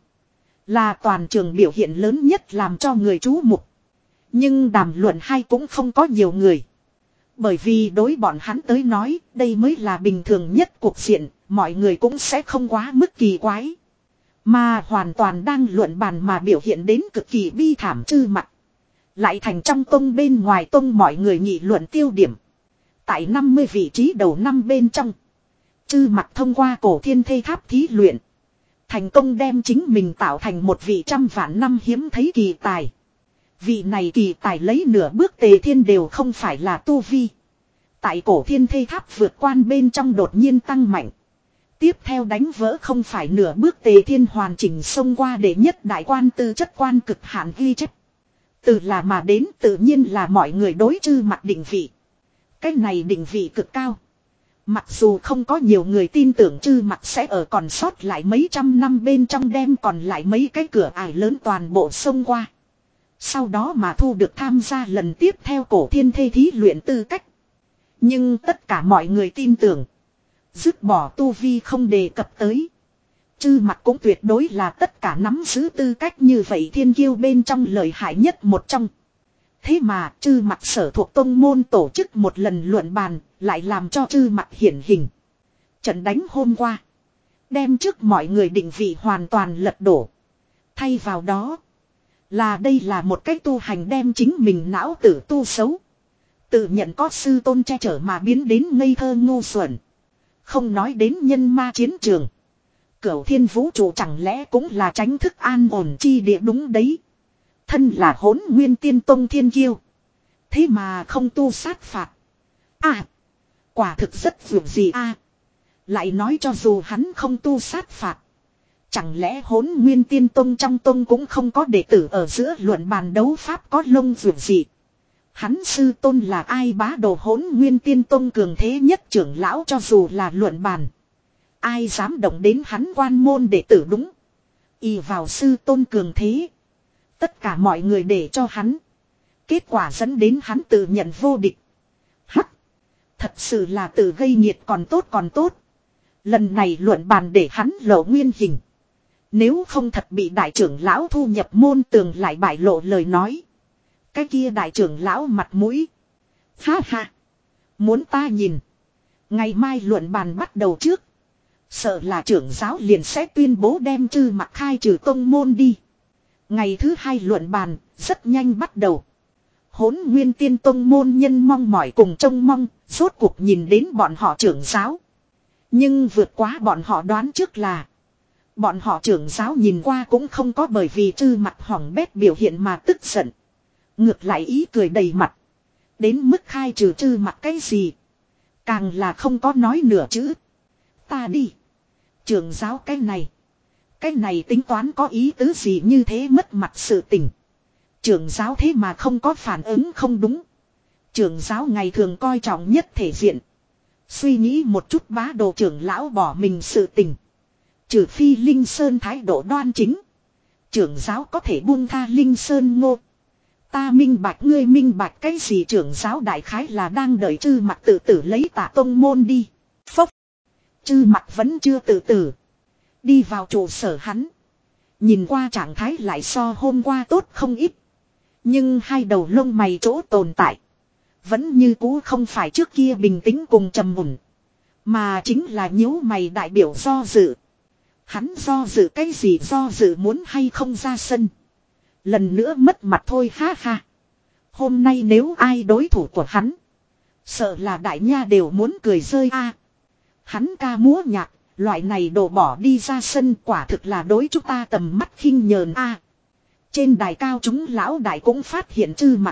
Là toàn trường biểu hiện lớn nhất, làm cho người chú mục. Nhưng đàm luận hai cũng không có nhiều người. Bởi vì đối bọn hắn tới nói, đây mới là bình thường nhất cuộc diện, mọi người cũng sẽ không quá mức kỳ quái. Mà hoàn toàn đang luận bàn mà biểu hiện đến cực kỳ bi thảm Chư Mặc. Lại thành trong tông bên ngoài tông mọi người nghị luận tiêu điểm. Tại năm mươi vị trí đầu năm bên trong, Chư Mặc thông qua cổ thiên thê tháp thí luyện. Thành công đem chính mình tạo thành một vị trăm vạn năm hiếm thấy kỳ tài. Vị này kỳ tài lấy nửa bước Tề Thiên đều không phải là tu vi. Tại cổ thiên thê tháp vượt quan bên trong đột nhiên tăng mạnh. Tiếp theo đánh vỡ không phải nửa bước Tề Thiên hoàn chỉnh xông qua đệ nhất đại quan tư chất quan cực hạn ghi chép. Từ là mà đến tự nhiên là mọi người đối Chư Mặc định vị. Cái này định vị cực cao. Mặc dù không có nhiều người tin tưởng Chư Mặc sẽ ở còn sót lại mấy trăm năm bên trong đem còn lại mấy cái cửa ải lớn toàn bộ xông qua. Sau đó mà thu được tham gia lần tiếp theo cổ thiên thê thí luyện tư cách. Nhưng tất cả mọi người tin tưởng. Dứt bỏ tu vi không đề cập tới. Chư Mặc cũng tuyệt đối là tất cả nắm giữ tư cách như vậy thiên kiêu bên trong lợi hại nhất một trong. Thế mà Chư Mặc sở thuộc tông môn tổ chức một lần luận bàn, lại làm cho Chư Mặc hiển hình. Trận đánh hôm qua, đem trước mọi người định vị hoàn toàn lật đổ. Thay vào đó, là đây là một cách tu hành đem chính mình não tử tu xấu. Tự nhận có sư tôn che chở mà biến đến ngây thơ ngu xuẩn. Không nói đến nhân ma chiến trường. Cửu thiên vũ trụ chẳng lẽ cũng là tránh thức an ổn chi địa đúng đấy. Thân là Hỗn Nguyên Tiên Tông thiên kiêu. Thế mà không tu sát phạt. À. Quả thực rất vượt gì a. Lại nói cho dù hắn không tu sát phạt. Chẳng lẽ Hỗn Nguyên Tiên Tông trong tông cũng không có đệ tử ở giữa luận bàn đấu pháp có lông vượt gì. Hắn sư tôn là ai bá đồ Hỗn Nguyên Tiên Tông cường thế nhất trưởng lão cho dù là luận bàn. Ai dám động đến hắn quan môn đệ tử đúng. Y vào sư tôn cường thế. Tất cả mọi người để cho hắn. Kết quả dẫn đến hắn tự nhận vô địch. Hắc. Thật sự là tự gây nghiệt còn tốt còn tốt. Lần này luận bàn để hắn lộ nguyên hình. Nếu không thật bị đại trưởng lão thu nhập môn tường lại bại lộ lời nói. Cái kia đại trưởng lão mặt mũi. Ha ha. Muốn ta nhìn. Ngày mai luận bàn bắt đầu trước. Sợ là trưởng giáo liền sẽ tuyên bố đem Trư Mặc khai trừ tông môn đi. Ngày thứ hai luận bàn, rất nhanh bắt đầu. Hỗn Nguyên Tiên Tông môn nhân mong mỏi cùng trông mong, rốt cuộc nhìn đến bọn họ trưởng giáo. Nhưng vượt quá bọn họ đoán trước là. Bọn họ trưởng giáo nhìn qua cũng không có bởi vì Trư Mặc hỏng bét biểu hiện mà tức giận. Ngược lại ý cười đầy mặt. Đến mức khai trừ Trư Mặc cái gì. Càng là không có nói nửa chữ. Ta đi. Trưởng giáo cái này. Cái này tính toán có ý tứ gì như thế mất mặt sự tình. Trưởng giáo thế mà không có phản ứng không đúng. Trưởng giáo ngày thường coi trọng nhất thể diện. Suy nghĩ một chút bá đồ trưởng lão bỏ mình sự tình. Trừ phi Linh Sơn thái độ đoan chính. Trưởng giáo có thể buông tha Linh Sơn ngô. Ta minh bạch ngươi minh bạch cái gì trưởng giáo đại khái là đang đợi Trư Mặc tự tử lấy Tả tông môn đi. Phốc. Trư Mặc vẫn chưa tự tử. Đi vào trụ sở hắn. Nhìn qua trạng thái lại so hôm qua tốt không ít. Nhưng hai đầu lông mày chỗ tồn tại. Vẫn như cũ không phải trước kia bình tĩnh cùng trầm mùn. Mà chính là nhíu mày đại biểu do dự. Hắn do dự cái gì do dự muốn hay không ra sân. Lần nữa mất mặt thôi ha ha. Hôm nay nếu ai đối thủ của hắn. Sợ là đại nha đều muốn cười rơi a. Hắn ca múa nhạc. Loại này đổ bỏ đi ra sân quả thực là đối chúng ta tầm mắt khinh nhờn a. Trên đài cao chúng lão đại cũng phát hiện Trư Mặc.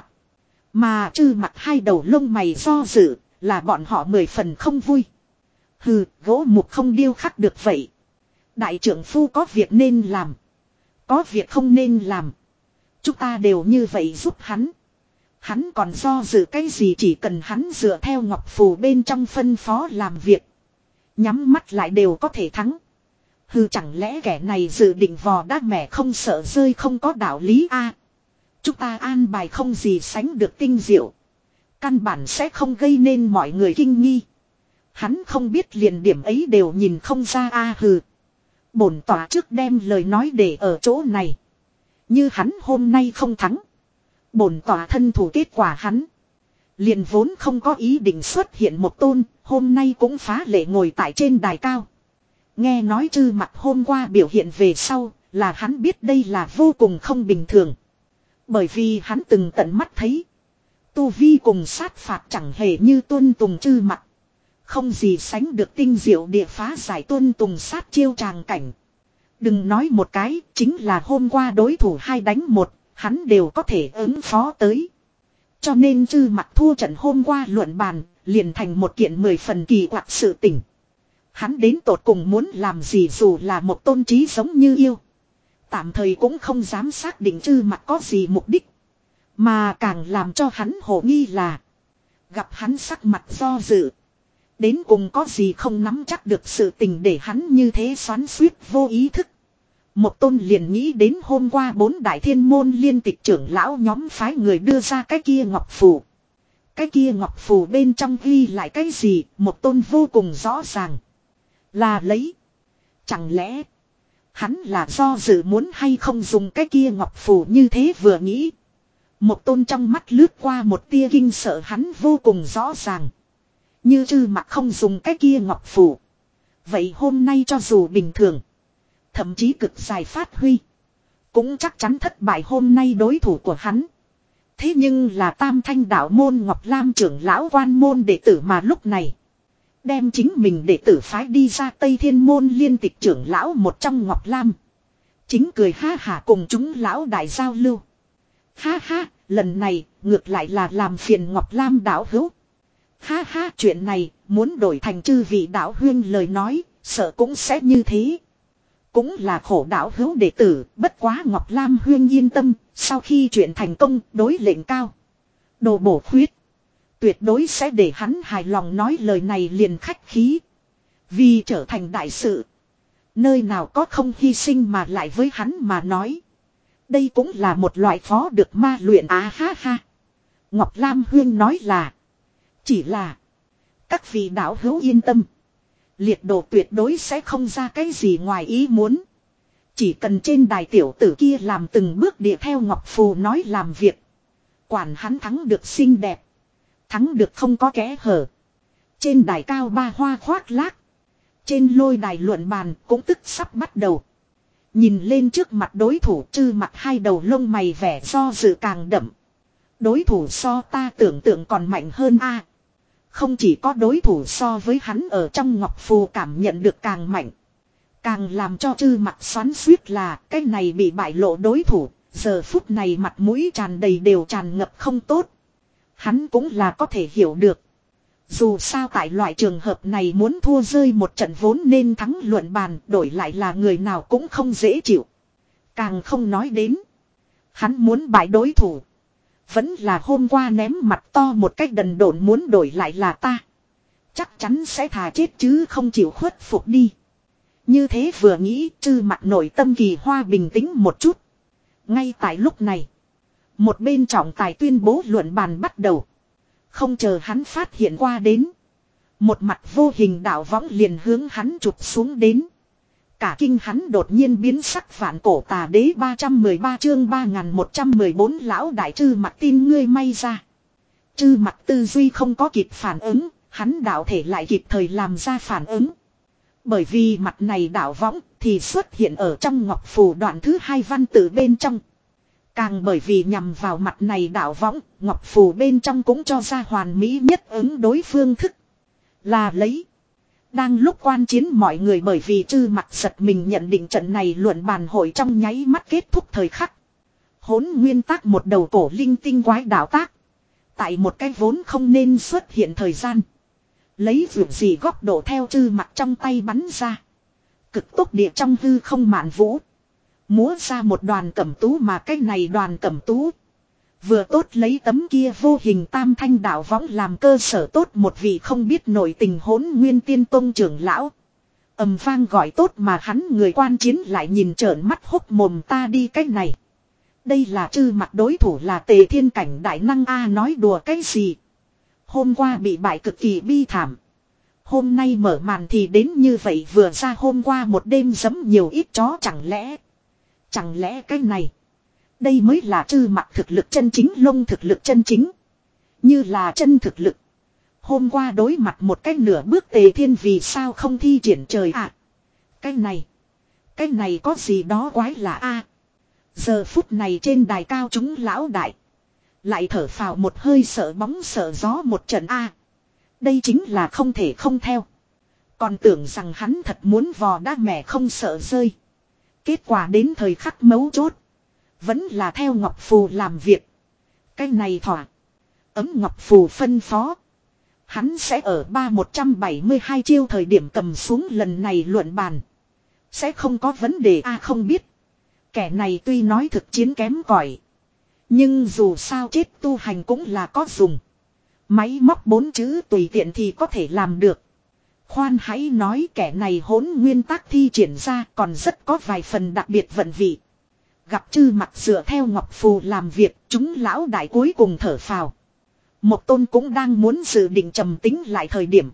Mà Trư Mặc hai đầu lông mày do dự là bọn họ mười phần không vui. Hừ, gỗ mục không điêu khắc được vậy. Đại trưởng phu có việc nên làm. Có việc không nên làm. Chúng ta đều như vậy giúp hắn. Hắn còn do dự cái gì chỉ cần hắn dựa theo ngọc phù bên trong phân phó làm việc. Nhắm mắt lại đều có thể thắng. Hừ chẳng lẽ kẻ này dự định vò đá mẹ không sợ rơi không có đạo lý a. Chúng ta an bài không gì sánh được tinh diệu. Căn bản sẽ không gây nên mọi người kinh nghi. Hắn không biết liền điểm ấy đều nhìn không ra a hừ. Bổn tỏa trước đem lời nói để ở chỗ này. Như hắn hôm nay không thắng. Bổn tỏa thân thủ kết quả hắn. Liền vốn không có ý định xuất hiện một tôn, hôm nay cũng phá lệ ngồi tại trên đài cao. Nghe nói Trư Mặc hôm qua biểu hiện về sau, là hắn biết đây là vô cùng không bình thường. Bởi vì hắn từng tận mắt thấy. Tu vi cùng sát phạt chẳng hề như tuân tùng Trư Mặc. Không gì sánh được tinh diệu địa phá giải tuân tùng sát chiêu tràng cảnh. Đừng nói một cái, chính là hôm qua đối thủ hai đánh một, hắn đều có thể ứng phó tới. Cho nên Trư Mặc thua trận hôm qua luận bàn, liền thành một kiện mười phần kỳ quặc sự tình. Hắn đến tột cùng muốn làm gì dù là một tôn trí giống như yêu. Tạm thời cũng không dám xác định Trư Mặc có gì mục đích. Mà càng làm cho hắn hồ nghi là. Gặp hắn sắc mặt do dự. Đến cùng có gì không nắm chắc được sự tình để hắn như thế xoắn xuýt vô ý thức. Một tôn liền nghĩ đến hôm qua bốn đại thiên môn liên tịch trưởng lão nhóm phái người đưa ra cái kia ngọc phù. Cái kia ngọc phù bên trong ghi lại cái gì một tôn vô cùng rõ ràng. Là lấy. Chẳng lẽ hắn là do dự muốn hay không dùng cái kia ngọc phù như thế vừa nghĩ. Một tôn trong mắt lướt qua một tia kinh sợ hắn vô cùng rõ ràng. Như Trư Mặc không dùng cái kia ngọc phù. Vậy hôm nay cho dù bình thường. Thậm chí cực dài phát huy. Cũng chắc chắn thất bại hôm nay đối thủ của hắn. Thế nhưng là Tam Thanh đạo môn Ngọc Lam trưởng lão quan môn đệ tử mà lúc này. Đem chính mình để tử phái đi ra Tây Thiên Môn liên tịch trưởng lão một trong Ngọc Lam. Chính cười ha hả cùng chúng lão đại giao lưu. Ha ha, lần này ngược lại là làm phiền Ngọc Lam đạo hữu. Ha ha, chuyện này muốn đổi thành chư vị đạo huyên lời nói, sợ cũng sẽ như thế. Cũng là khổ đạo hữu đệ tử, bất quá Ngọc Lam huyên yên tâm, sau khi chuyện thành công, đối lệnh cao. Đồ bổ khuyết. Tuyệt đối sẽ để hắn hài lòng nói lời này liền khách khí. Vì trở thành đại sự. Nơi nào có không hy sinh mà lại với hắn mà nói. Đây cũng là một loại phó được ma luyện á ha ha. Ngọc Lam huyên nói là. Chỉ là. Các vị đạo hữu yên tâm. Liệt độ tuyệt đối sẽ không ra cái gì ngoài ý muốn. Chỉ cần trên đài tiểu tử kia làm từng bước địa theo Ngọc Phù nói làm việc. Quản hắn thắng được xinh đẹp. Thắng được không có kẽ hở. Trên đài cao ba hoa khoác lác. Trên lôi đài luận bàn cũng tức sắp bắt đầu. Nhìn lên trước mặt đối thủ chư mặt hai đầu lông mày vẻ do dự càng đậm. Đối thủ so ta tưởng tượng còn mạnh hơn a. Không chỉ có đối thủ so với hắn ở trong Ngọc Phù cảm nhận được càng mạnh. Càng làm cho chư mặt xoắn xuýt là cái này bị bại lộ đối thủ. Giờ phút này mặt mũi tràn đầy đều tràn ngập không tốt. Hắn cũng là có thể hiểu được. Dù sao tại loại trường hợp này muốn thua rơi một trận vốn nên thắng luận bàn đổi lại là người nào cũng không dễ chịu. Càng không nói đến. Hắn muốn bại đối thủ. Vẫn là hôm qua ném mặt to một cách đần độn muốn đổi lại là ta. Chắc chắn sẽ thà chết chứ không chịu khuất phục đi. Như thế vừa nghĩ chư mặt nội tâm Kỳ Hoa bình tĩnh một chút. Ngay tại lúc này. Một bên trọng tài tuyên bố luận bàn bắt đầu. Không chờ hắn phát hiện qua đến. Một mặt vô hình đạo võng liền hướng hắn chụp xuống đến. Cả kinh hắn đột nhiên biến sắc vạn cổ tà đế ba trăm mười ba chương ba nghìn một trăm mười bốn lão đại chư mặt tin ngươi may ra. Chư mặt tư duy không có kịp phản ứng, hắn đạo thể lại kịp thời làm ra phản ứng. Bởi vì mặt này đạo võng thì xuất hiện ở trong Ngọc Phù đoạn thứ hai văn tự bên trong. Càng bởi vì nhằm vào mặt này đạo võng, Ngọc Phù bên trong cũng cho ra hoàn mỹ nhất ứng đối phương thức. Là lấy. Đang lúc quan chiến mọi người bởi vì chư mặt giật mình nhận định trận này luận bàn hội trong nháy mắt kết thúc thời khắc. Hỗn nguyên tác một đầu cổ linh tinh quái đạo tác. Tại một cái vốn không nên xuất hiện thời gian. Lấy vượt gì góc độ theo chư mặt trong tay bắn ra. Cực tốc địa trong hư không mạn vũ. Múa ra một đoàn cẩm tú mà cái này đoàn cẩm tú. Vừa tốt lấy tấm kia vô hình tam thanh đạo võng làm cơ sở tốt một vị không biết nội tình hỗn nguyên tiên tông trưởng lão. Ầm vang gọi tốt mà hắn người quan chiến lại nhìn trợn mắt hốc mồm ta đi cái này. Đây là chư mặt đối thủ là Tề Thiên Cảnh đại năng A nói đùa cái gì. Hôm qua bị bại cực kỳ bi thảm. Hôm nay mở màn thì đến như vậy vừa ra hôm qua một đêm giấm nhiều ít chó chẳng lẽ. Chẳng lẽ cái này. Đây mới là chư mặt thực lực chân chính lông thực lực chân chính. Như là chân thực lực. Hôm qua đối mặt một cái nửa bước Tề Thiên vì sao không thi triển trời ạ. À, cái này. Cái này có gì đó quái lạ a. À, giờ phút này trên đài cao chúng lão đại. Lại thở phào một hơi sợ bóng sợ gió một trận a. À, đây chính là không thể không theo. Còn tưởng rằng hắn thật muốn vò đá mẹ không sợ rơi. Kết quả đến thời khắc mấu chốt. Vẫn là theo Ngọc Phù làm việc. Cái này thỏa. Ấm Ngọc Phù phân phó. Hắn sẽ ở ba một trăm bảy mươi hai chiêu thời điểm cầm xuống lần này luận bàn. Sẽ không có vấn đề a à, không biết. Kẻ này tuy nói thực chiến kém cỏi, nhưng dù sao chết tu hành cũng là có dùng. Máy móc bốn chữ tùy tiện thì có thể làm được. Khoan hãy nói kẻ này hỗn nguyên tác thi triển ra còn rất có vài phần đặc biệt vận vị. Gặp chư mặt dựa theo Ngọc Phù làm việc, chúng lão đại cuối cùng thở phào. Một tôn cũng đang muốn dự định trầm tính lại thời điểm.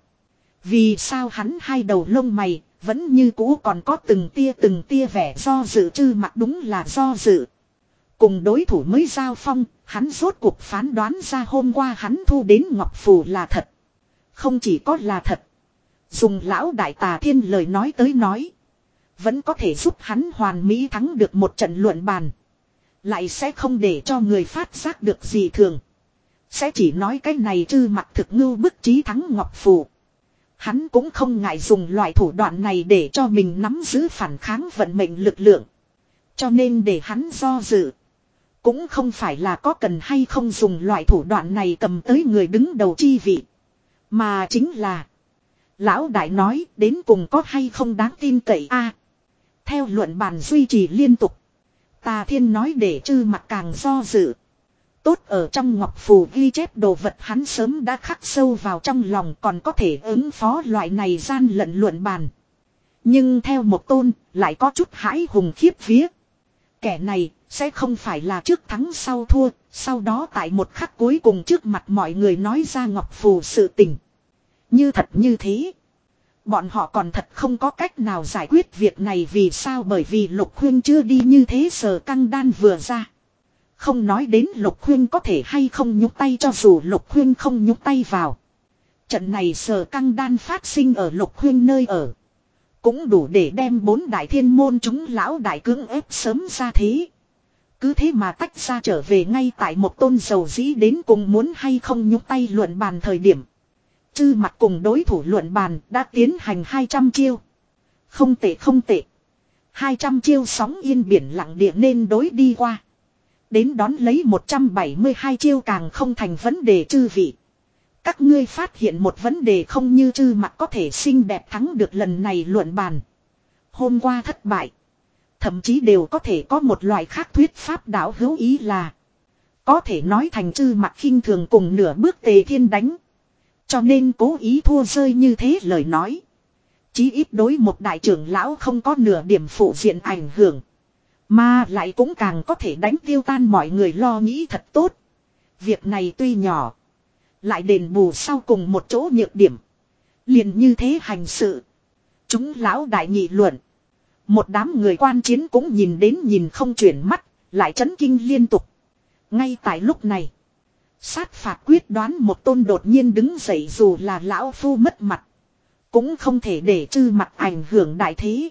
Vì sao hắn hai đầu lông mày, vẫn như cũ còn có từng tia từng tia vẻ do dự chư mặt đúng là do dự. Cùng đối thủ mới giao phong, hắn rốt cuộc phán đoán ra hôm qua hắn thu đến Ngọc Phù là thật. Không chỉ có là thật. Dùng lão đại tà thiên lời nói tới nói. Vẫn có thể giúp hắn hoàn mỹ thắng được một trận luận bàn. Lại sẽ không để cho người phát giác được gì thường. Sẽ chỉ nói cái này chư mặt thực ngưu bức trí thắng Ngọc Phù. Hắn cũng không ngại dùng loại thủ đoạn này để cho mình nắm giữ phản kháng vận mệnh lực lượng. Cho nên để hắn do dự. Cũng không phải là có cần hay không dùng loại thủ đoạn này cầm tới người đứng đầu chi vị. Mà chính là. Lão đại nói đến cùng có hay không đáng tin cậy a. Theo luận bàn duy trì liên tục. Tà Thiên nói để Trư Mặc càng do dự. Tốt ở trong ngọc phù ghi chép đồ vật hắn sớm đã khắc sâu vào trong lòng còn có thể ứng phó loại này gian lận luận bàn. Nhưng theo một tôn lại có chút hãi hùng khiếp vía. Kẻ này sẽ không phải là trước thắng sau thua, sau đó tại một khắc cuối cùng trước mặt mọi người nói ra ngọc phù sự tình. Như thật như thế. Bọn họ còn thật không có cách nào giải quyết việc này vì sao bởi vì Lục Khuyên chưa đi như thế Sở Căng Đan vừa ra. Không nói đến Lục Khuyên có thể hay không nhúc tay cho dù Lục Khuyên không nhúc tay vào. Trận này Sở Căng Đan phát sinh ở Lục Khuyên nơi ở. Cũng đủ để đem bốn đại thiên môn chúng lão đại cưỡng ép sớm ra thế. Cứ thế mà tách ra trở về ngay tại một tôn dầu dĩ đến cùng muốn hay không nhúc tay luận bàn thời điểm. Trư Mặc cùng đối thủ luận bàn đã tiến hành hai trăm chiêu. Không tệ không tệ. hai trăm chiêu sóng yên biển lặng địa nên đối đi qua. Đến đón lấy một trăm bảy mươi hai chiêu càng không thành vấn đề chư vị. Các ngươi phát hiện một vấn đề không như Trư Mặc có thể xinh đẹp thắng được lần này luận bàn. Hôm qua thất bại. Thậm chí đều có thể có một loại khác thuyết pháp đảo hữu ý là. Có thể nói thành Trư Mặc khinh thường cùng nửa bước Tề Thiên đánh. Cho nên cố ý thua rơi như thế lời nói. Chí ít đối một đại trưởng lão không có nửa điểm phụ diện ảnh hưởng. Mà lại cũng càng có thể đánh tiêu tan mọi người lo nghĩ thật tốt. Việc này tuy nhỏ. Lại đền bù sau cùng một chỗ nhược điểm. Liền như thế hành sự. Chúng lão đại nghị luận. Một đám người quan chiến cũng nhìn đến nhìn không chuyển mắt. Lại chấn kinh liên tục. Ngay tại lúc này. Sát phạt quyết đoán một tôn đột nhiên đứng dậy dù là lão phu mất mặt. Cũng không thể để Trư Mặc ảnh hưởng đại thế.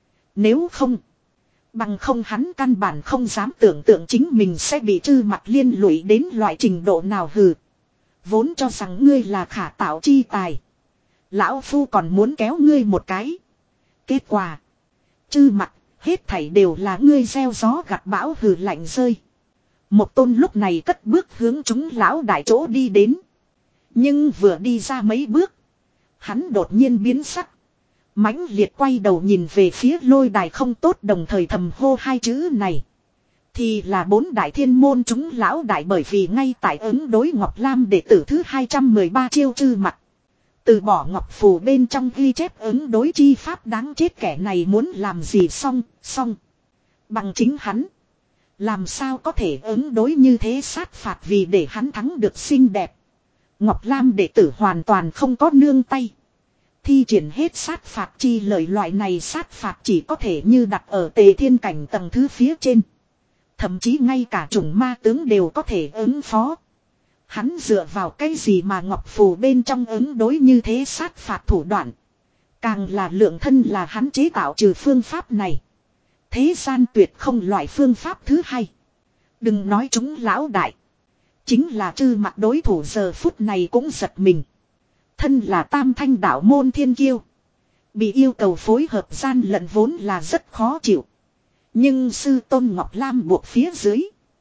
Nếu không. Bằng không hắn căn bản không dám tưởng tượng chính mình sẽ bị Trư Mặc liên lụy đến loại trình độ nào hừ. Vốn cho rằng ngươi là khả tạo chi tài. Lão phu còn muốn kéo ngươi một cái. Kết quả. Trư Mặc hết thảy đều là ngươi gieo gió gặt bão hừ lạnh rơi. Một tôn lúc này cất bước hướng chúng lão đại chỗ đi đến. Nhưng vừa đi ra mấy bước. Hắn đột nhiên biến sắc. Mãnh liệt quay đầu nhìn về phía lôi đài không tốt đồng thời thầm hô hai chữ này. Thì là bốn đại thiên môn chúng lão đại bởi vì ngay tại ứng đối Ngọc Lam đệ tử thứ hai trăm mười ba chiêu Trư Mặc. Từ bỏ ngọc phù bên trong ghi chép ứng đối chi pháp đáng chết kẻ này muốn làm gì xong, xong. Bằng chính hắn. Làm sao có thể ứng đối như thế sát phạt vì để hắn thắng được xinh đẹp. Ngọc Lam đệ tử hoàn toàn không có nương tay. Thi triển hết sát phạt chi lời loại này sát phạt chỉ có thể như đặt ở Tề Thiên cảnh tầng thứ phía trên. Thậm chí ngay cả chủng ma tướng đều có thể ứng phó. Hắn dựa vào cái gì mà ngọc phù bên trong ứng đối như thế sát phạt thủ đoạn. Càng là lượng thân là hắn chế tạo trừ phương pháp này. Thế gian tuyệt không loại phương pháp thứ hai. Đừng nói chúng lão đại. Chính là Trư Mặc đối thủ giờ phút này cũng giật mình. Thân là tam thanh đạo môn thiên kiêu. Bị yêu cầu phối hợp gian lận vốn là rất khó chịu. Nhưng sư tôn Ngọc Lam buộc phía dưới.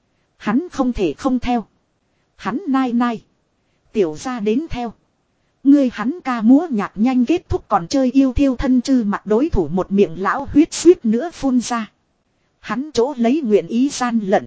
Hắn không thể không theo. Hắn nai nai. Tiểu ra đến theo. Ngươi hắn ca múa nhạc nhanh kết thúc còn chơi yêu thiêu thân Trư Mặc đối thủ một miệng lão huyết suýt nữa phun ra. Hắn chỗ lấy nguyện ý gian lận.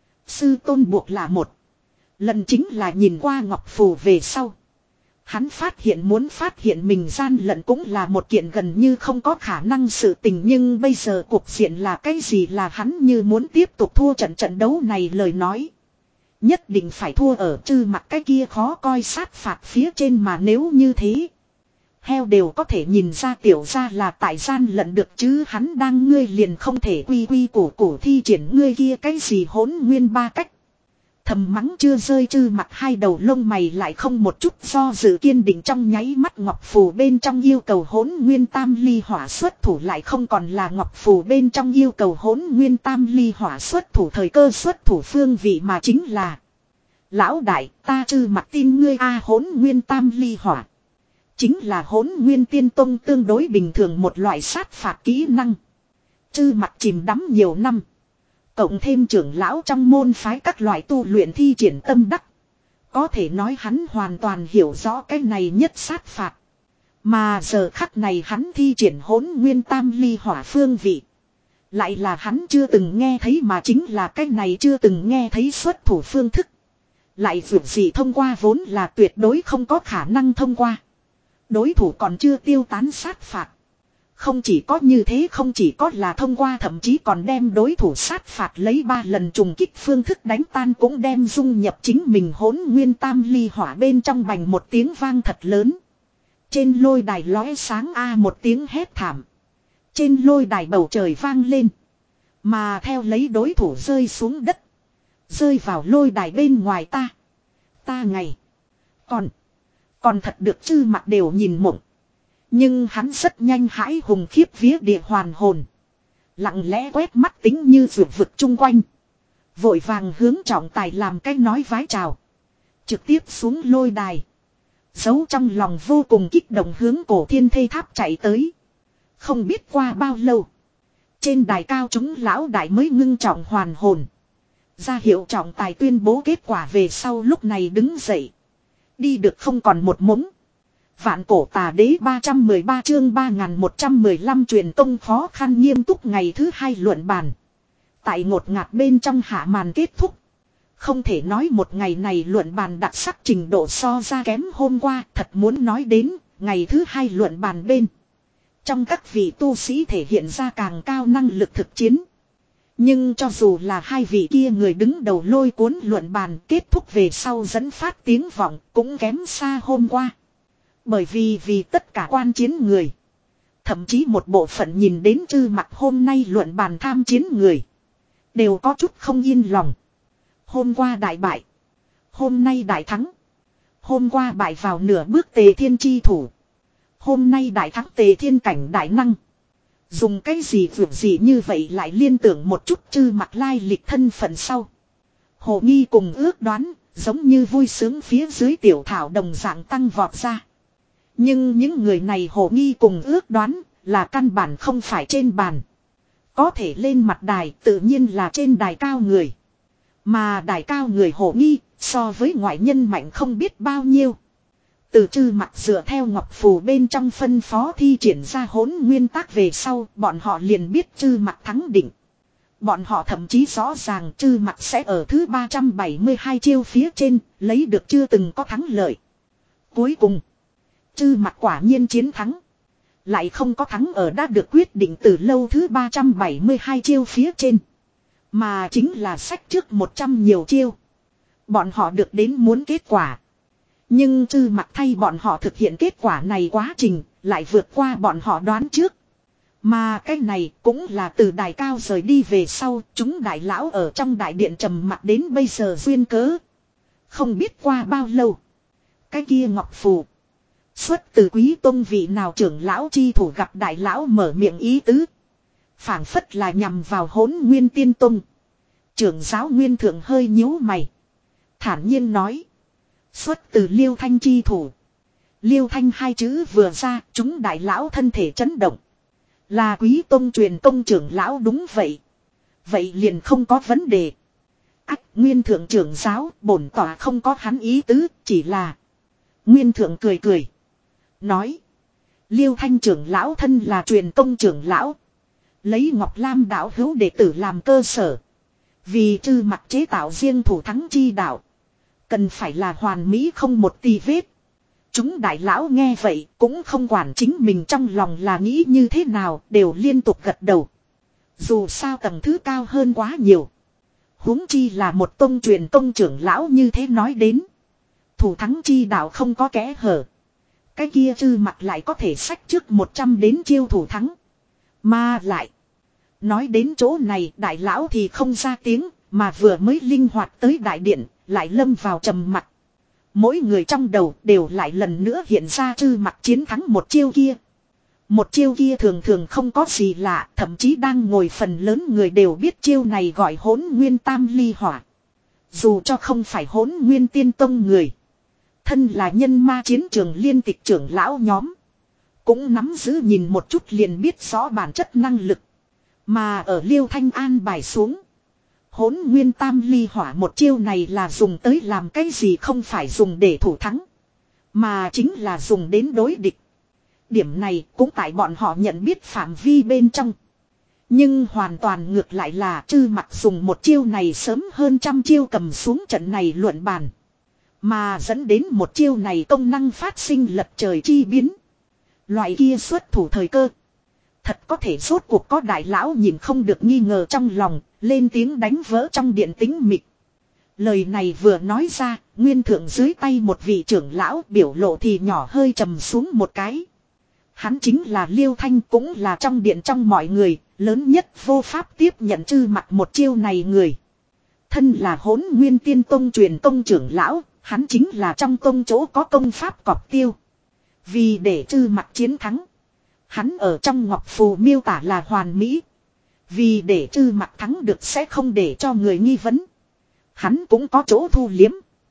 Sư tôn buộc là một. Lần chính là nhìn qua ngọc phù về sau. Hắn phát hiện muốn phát hiện mình gian lận cũng là một kiện gần như không có khả năng sự tình nhưng bây giờ cuộc diện là cái gì là hắn như muốn tiếp tục thua trận trận đấu này lời nói. Nhất định phải thua ở Trư Mặc cái kia khó coi sát phạt phía trên mà nếu như thế. Heo đều có thể nhìn ra tiểu ra là tại gian lận được chứ hắn đang ngươi liền không thể quy quy củ củ thi triển ngươi kia cái gì hỗn nguyên ba cách. Thầm mắng chưa rơi Trư Mặc hai đầu lông mày lại không một chút do dự kiên định trong nháy mắt ngọc phù bên trong yêu cầu hỗn nguyên tam ly hỏa xuất thủ lại không còn là ngọc phù bên trong yêu cầu hỗn nguyên tam ly hỏa xuất thủ thời cơ xuất thủ phương vị mà chính là. Lão đại ta Trư Mặc tin ngươi a hỗn nguyên tam ly hỏa. Chính là Hỗn Nguyên Tiên Tông tương đối bình thường một loại sát phạt kỹ năng. Chư mặt chìm đắm nhiều năm. Cộng thêm trưởng lão trong môn phái các loại tu luyện thi triển tâm đắc. Có thể nói hắn hoàn toàn hiểu rõ cái này nhất sát phạt. Mà giờ khắc này hắn thi triển Hỗn Nguyên Tam Ly Hỏa phương vị. Lại là hắn chưa từng nghe thấy mà chính là cái này chưa từng nghe thấy xuất thủ phương thức. Lại vượt gì thông qua vốn là tuyệt đối không có khả năng thông qua. Đối thủ còn chưa tiêu tán sát phạt. Không chỉ có như thế, không chỉ có là thông qua, thậm chí còn đem đối thủ sát phạt lấy ba lần trùng kích phương thức đánh tan, cũng đem dung nhập chính mình Hỗn Nguyên Tam Ly Hỏa bên trong. Bành một tiếng vang thật lớn. Trên lôi đài lóe sáng a một tiếng hét thảm. Trên lôi đài bầu trời vang lên. Mà theo lấy đối thủ rơi xuống đất. Rơi vào lôi đài bên ngoài ta. Ta ngày. Còn. Còn thật được chư mặt đều nhìn mộng. Nhưng hắn rất nhanh hãi hùng khiếp vía địa hoàn hồn. Lặng lẽ quét mắt tính như vượt vực chung quanh. Vội vàng hướng trọng tài làm cái nói vái chào. Trực tiếp xuống lôi đài. Giấu trong lòng vô cùng kích động hướng Cổ Thiên Thây Tháp chạy tới. Không biết qua bao lâu. Trên đài cao chúng lão đại mới ngưng trọng hoàn hồn. Ra hiệu trọng tài tuyên bố kết quả về sau lúc này đứng dậy. Đi được không còn một mống. Vạn Cổ Tà Đế ba trăm mười ba chương ba nghìn một trăm mười lăm truyền tông khó khăn nghiêm túc ngày thứ hai luận bàn. Tại ngột ngạt bên trong hạ màn kết thúc. Không thể nói một ngày này luận bàn đặc sắc trình độ so ra kém hôm qua. Thật muốn nói đến ngày thứ hai luận bàn bên. Trong các vị tu sĩ thể hiện ra càng cao năng lực thực chiến. Nhưng cho dù là hai vị kia người đứng đầu lôi cuốn luận bàn kết thúc về sau dẫn phát tiếng vọng cũng kém xa hôm qua. Bởi vì vì tất cả quan chiến người. Thậm chí một bộ phận nhìn đến chư mặt hôm nay luận bàn tham chiến người. Đều có chút không yên lòng. Hôm qua đại bại. Hôm nay đại thắng. Hôm qua bại vào nửa bước Tề Thiên chi thủ. Hôm nay đại thắng Tề Thiên cảnh đại năng. Dùng cái gì vượt gì như vậy lại liên tưởng một chút chư mặt lai lịch thân phận sau. Hồ nghi cùng ước đoán, giống như vui sướng phía dưới tiểu thảo đồng dạng tăng vọt ra. Nhưng những người này hồ nghi cùng ước đoán là căn bản không phải trên bàn. Có thể lên mặt đài tự nhiên là trên đài cao người. Mà đài cao người hồ nghi so với ngoại nhân mạnh không biết bao nhiêu. Từ chư mặt dựa theo ngọc phù bên trong phân phó thi triển ra hỗn nguyên tác về sau, bọn họ liền biết chư mặt thắng định. Bọn họ thậm chí rõ ràng chư mặt sẽ ở thứ ba trăm bảy mươi hai chiêu phía trên, lấy được chưa từng có thắng lợi. Cuối cùng, chư mặt quả nhiên chiến thắng. Lại không có thắng ở đã được quyết định từ lâu thứ ba trăm bảy mươi hai chiêu phía trên. Mà chính là sách trước một trăm nhiều chiêu. Bọn họ được đến muốn kết quả. Nhưng chư mặt thay bọn họ thực hiện kết quả này quá trình, lại vượt qua bọn họ đoán trước. Mà cái này cũng là từ đài cao rời đi về sau, chúng đại lão ở trong đại điện trầm mặc đến bây giờ duyên cớ. Không biết qua bao lâu. Cái kia ngọc phù. Xuất từ quý tôn vị nào trưởng lão chi thủ gặp đại lão mở miệng ý tứ. Phảng phất là nhằm vào Hỗn Nguyên Tiên Tông. Trưởng giáo Nguyên Thượng hơi nhíu mày. Thản nhiên nói. Xuất từ Liêu Thanh chi thủ. Liêu Thanh hai chữ vừa ra, chúng đại lão thân thể chấn động. Là quý tông truyền tông trưởng lão đúng vậy. Vậy liền không có vấn đề. Ách, Nguyên Thượng trưởng giáo, bổn tỏa không có hắn ý tứ, chỉ là. Nguyên Thượng cười cười. Nói. Liêu Thanh trưởng lão thân là truyền tông trưởng lão. Lấy Ngọc Lam đạo hữu đệ tử làm cơ sở. Vì chư mặt chế tạo riêng thủ thắng chi đạo. Cần phải là hoàn mỹ không một tì vết. Chúng đại lão nghe vậy cũng không quản chính mình trong lòng là nghĩ như thế nào, đều liên tục gật đầu. Dù sao tầng thứ cao hơn quá nhiều. Huống chi là một tông truyền tông trưởng lão như thế nói đến. Thủ thắng chi đạo không có kẽ hở. Cái kia chư mặt lại có thể sách trước một trăm đến chiêu thủ thắng. Mà lại. Nói đến chỗ này đại lão thì không ra tiếng, mà vừa mới linh hoạt tới đại điện, lại lâm vào trầm mặc. Mỗi người trong đầu đều lại lần nữa hiện ra chư mặt chiến thắng một chiêu kia. Một chiêu kia thường thường không có gì lạ, thậm chí đang ngồi phần lớn người đều biết chiêu này gọi Hỗn Nguyên Tam Ly Hỏa. Dù cho không phải Hỗn Nguyên Tiên Tông người. Thân là nhân ma chiến trường liên tịch trưởng lão nhóm. Cũng nắm giữ nhìn một chút liền biết rõ bản chất năng lực. Mà ở Liêu Thanh an bài xuống. Hỗn nguyên tam ly hỏa một chiêu này là dùng tới làm cái gì không phải dùng để thủ thắng. Mà chính là dùng đến đối địch. Điểm này cũng tại bọn họ nhận biết phạm vi bên trong. Nhưng hoàn toàn ngược lại là Chư Mặc dùng một chiêu này sớm hơn trăm chiêu cầm xuống trận này luận bàn. Mà dẫn đến một chiêu này công năng phát sinh lật trời chi biến. Loại kia xuất thủ thời cơ. Thật có thể rốt cuộc có đại lão nhìn không được nghi ngờ trong lòng, lên tiếng đánh vỡ trong điện tĩnh mịch. Lời này vừa nói ra, nguyên thượng dưới tay một vị trưởng lão biểu lộ thì nhỏ hơi trầm xuống một cái. Hắn chính là Liêu Thanh cũng là trong điện trong mọi người, lớn nhất vô pháp tiếp nhận Chư Mặc một chiêu này người. Thân là Hỗn Nguyên Tiên Tông truyền tông trưởng lão, hắn chính là trong tông chỗ có công pháp cọp tiêu. Vì để Chư Mặc chiến thắng. Hắn ở trong ngọc phù miêu tả là hoàn mỹ. Vì để Chư Mặc thắng được sẽ không để cho người nghi vấn. Hắn cũng có chỗ thu liếm.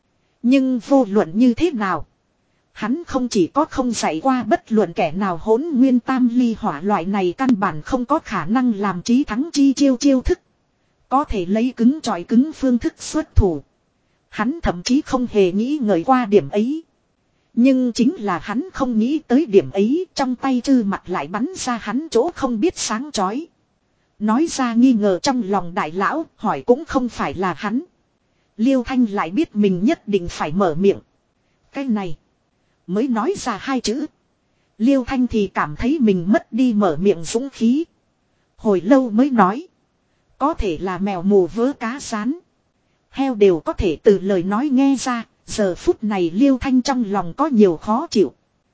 Nhưng vô luận như thế nào. Hắn không chỉ có không dạy qua bất luận kẻ nào hỗn nguyên tam ly hỏa loại này căn bản không có khả năng làm trí thắng chi chiêu chiêu thức. Có thể lấy cứng chọi cứng phương thức xuất thủ. Hắn thậm chí không hề nghĩ ngợi qua điểm ấy. Nhưng chính là hắn không nghĩ tới điểm ấy, trong tay Chư Mặc lại bắn ra hắn chỗ không biết sáng chói. Nói ra nghi ngờ trong lòng đại lão, hỏi cũng không phải là hắn. Liêu Thanh lại biết mình nhất định phải mở miệng. Cái này, mới nói ra hai chữ. Liêu Thanh thì cảm thấy mình mất đi mở miệng dũng khí. Hồi lâu mới nói. Có thể là mèo mù vớ cá rán. Heo đều có thể từ lời nói nghe ra. Giờ phút này Liêu Thanh trong lòng có nhiều khó chịu.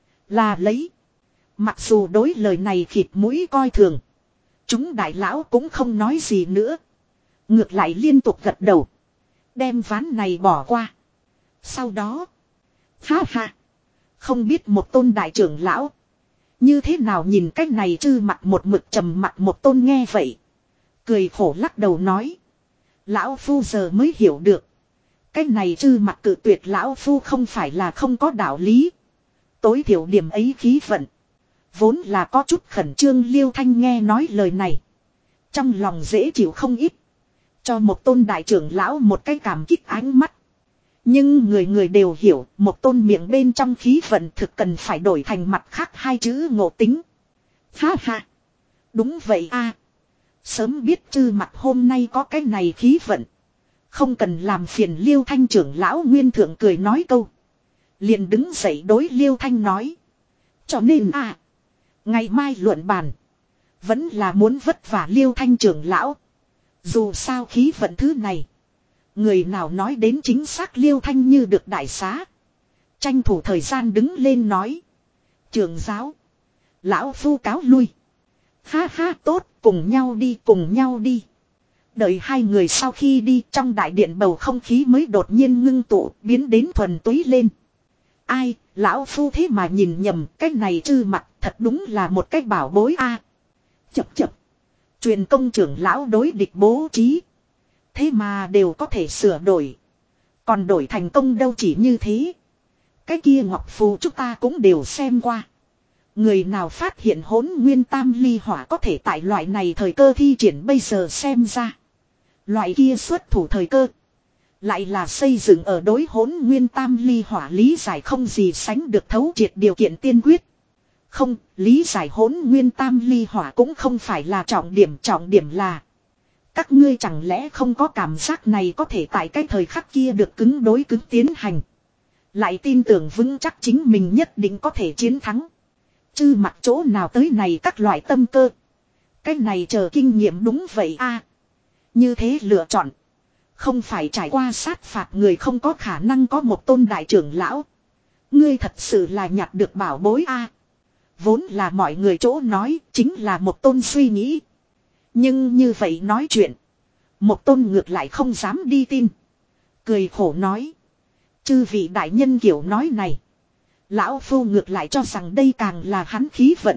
Là lấy. Mặc dù đối lời này khịt mũi coi thường. Chúng đại lão cũng không nói gì nữa. Ngược lại liên tục gật đầu. Đem ván này bỏ qua. Sau đó. Ha ha. Không biết một tôn đại trưởng lão. Như thế nào nhìn cách này Chư Mặc một mực trầm mặt một tôn nghe vậy. Cười khổ lắc đầu nói. Lão phu giờ mới hiểu được. Cái này Chư Mặc cự tuyệt lão phu không phải là không có đạo lý. Tối thiểu điểm ấy khí vận. Vốn là có chút khẩn trương Liêu Thanh nghe nói lời này. Trong lòng dễ chịu không ít. Cho một tôn đại trưởng lão một cái cảm kích ánh mắt. Nhưng người người đều hiểu một tôn miệng bên trong khí vận thực cần phải đổi thành mặt khác hai chữ ngộ tính. Ha ha. Đúng vậy a. Sớm biết Chư Mặc hôm nay có cái này khí vận. Không cần làm phiền Liêu Thanh trưởng lão nguyên thượng cười nói câu. Liền đứng dậy đối Liêu Thanh nói. Cho nên à. Ngày mai luận bàn. Vẫn là muốn vất vả Liêu Thanh trưởng lão. Dù sao khí vận thứ này. Người nào nói đến chính xác Liêu Thanh như được đại xá. Tranh thủ thời gian đứng lên nói. Trưởng giáo. Lão phu cáo lui. Ha ha tốt cùng nhau đi cùng nhau đi. Đợi hai người sau khi đi trong đại điện bầu không khí mới đột nhiên ngưng tụ biến đến thuần túy lên. Ai, lão phu thế mà nhìn nhầm cái này Chư Mặc thật đúng là một cái bảo bối a. À, chập chập. Truyền công trưởng lão đối địch bố trí. Thế mà đều có thể sửa đổi. Còn đổi thành công đâu chỉ như thế. Cái kia ngọc phù chúng ta cũng đều xem qua. Người nào phát hiện hỗn nguyên tam ly hỏa có thể tại loại này thời cơ thi triển bây giờ xem ra. Loại kia xuất thủ thời cơ. Lại là xây dựng ở đối hỗn nguyên tam ly hỏa lý giải không gì sánh được thấu triệt điều kiện tiên quyết. Không, lý giải hỗn nguyên tam ly hỏa cũng không phải là trọng điểm. Trọng điểm là các ngươi chẳng lẽ không có cảm giác này có thể tại cái thời khắc kia được cứng đối cứng tiến hành. Lại tin tưởng vững chắc chính mình nhất định có thể chiến thắng. Chư Mặc chỗ nào tới này các loại tâm cơ. Cái này chờ kinh nghiệm đúng vậy a. Như thế lựa chọn. Không phải trải qua sát phạt người không có khả năng có một tôn đại trưởng lão. Ngươi thật sự là nhặt được bảo bối a. Vốn là mọi người chỗ nói chính là một tôn suy nghĩ. Nhưng như vậy nói chuyện. Một tôn ngược lại không dám đi tin. Cười khổ nói. Chư vị đại nhân kiểu nói này. Lão phu ngược lại cho rằng đây càng là hắn khí vận.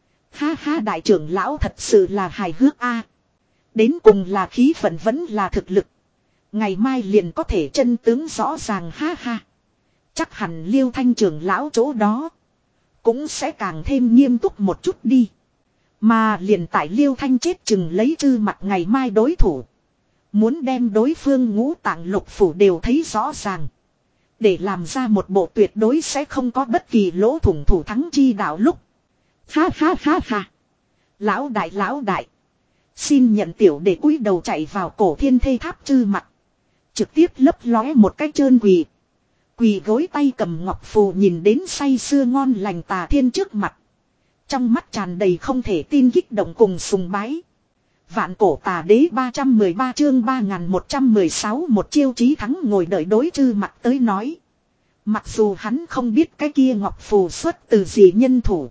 Ha ha đại trưởng lão thật sự là hài hước a. Đến cùng là khí vận vẫn là thực lực. Ngày mai liền có thể chân tướng rõ ràng ha ha. chắc hẳn Liêu Thanh trưởng lão chỗ đó cũng sẽ càng thêm nghiêm túc một chút đi. Mà liền tại Liêu Thanh chết chừng lấy Trư Mặc ngày mai đối thủ. Muốn đem đối phương ngũ tạng lục phủ đều thấy rõ ràng. Để làm ra một bộ tuyệt đối sẽ không có bất kỳ lỗ thủng thủ thắng chi đạo lúc. Ha ha ha ha. Lão đại lão đại. Xin nhận tiểu để cúi đầu chạy vào cổ thiên thê tháp Trư Mặc. Trực tiếp lấp lóe một cái trơn quỳ. Quỳ gối tay cầm ngọc phù nhìn đến say sưa ngon lành Tà Thiên trước mặt. Trong mắt tràn đầy không thể tin kích động cùng sùng bái. Vạn cổ tà đế ba trăm mười ba chương ba nghìn một trăm mười sáu một chiêu chí thắng ngồi đợi đối Trư Mặc tới nói. Mặc dù hắn không biết cái kia ngọc phù xuất từ gì nhân thủ.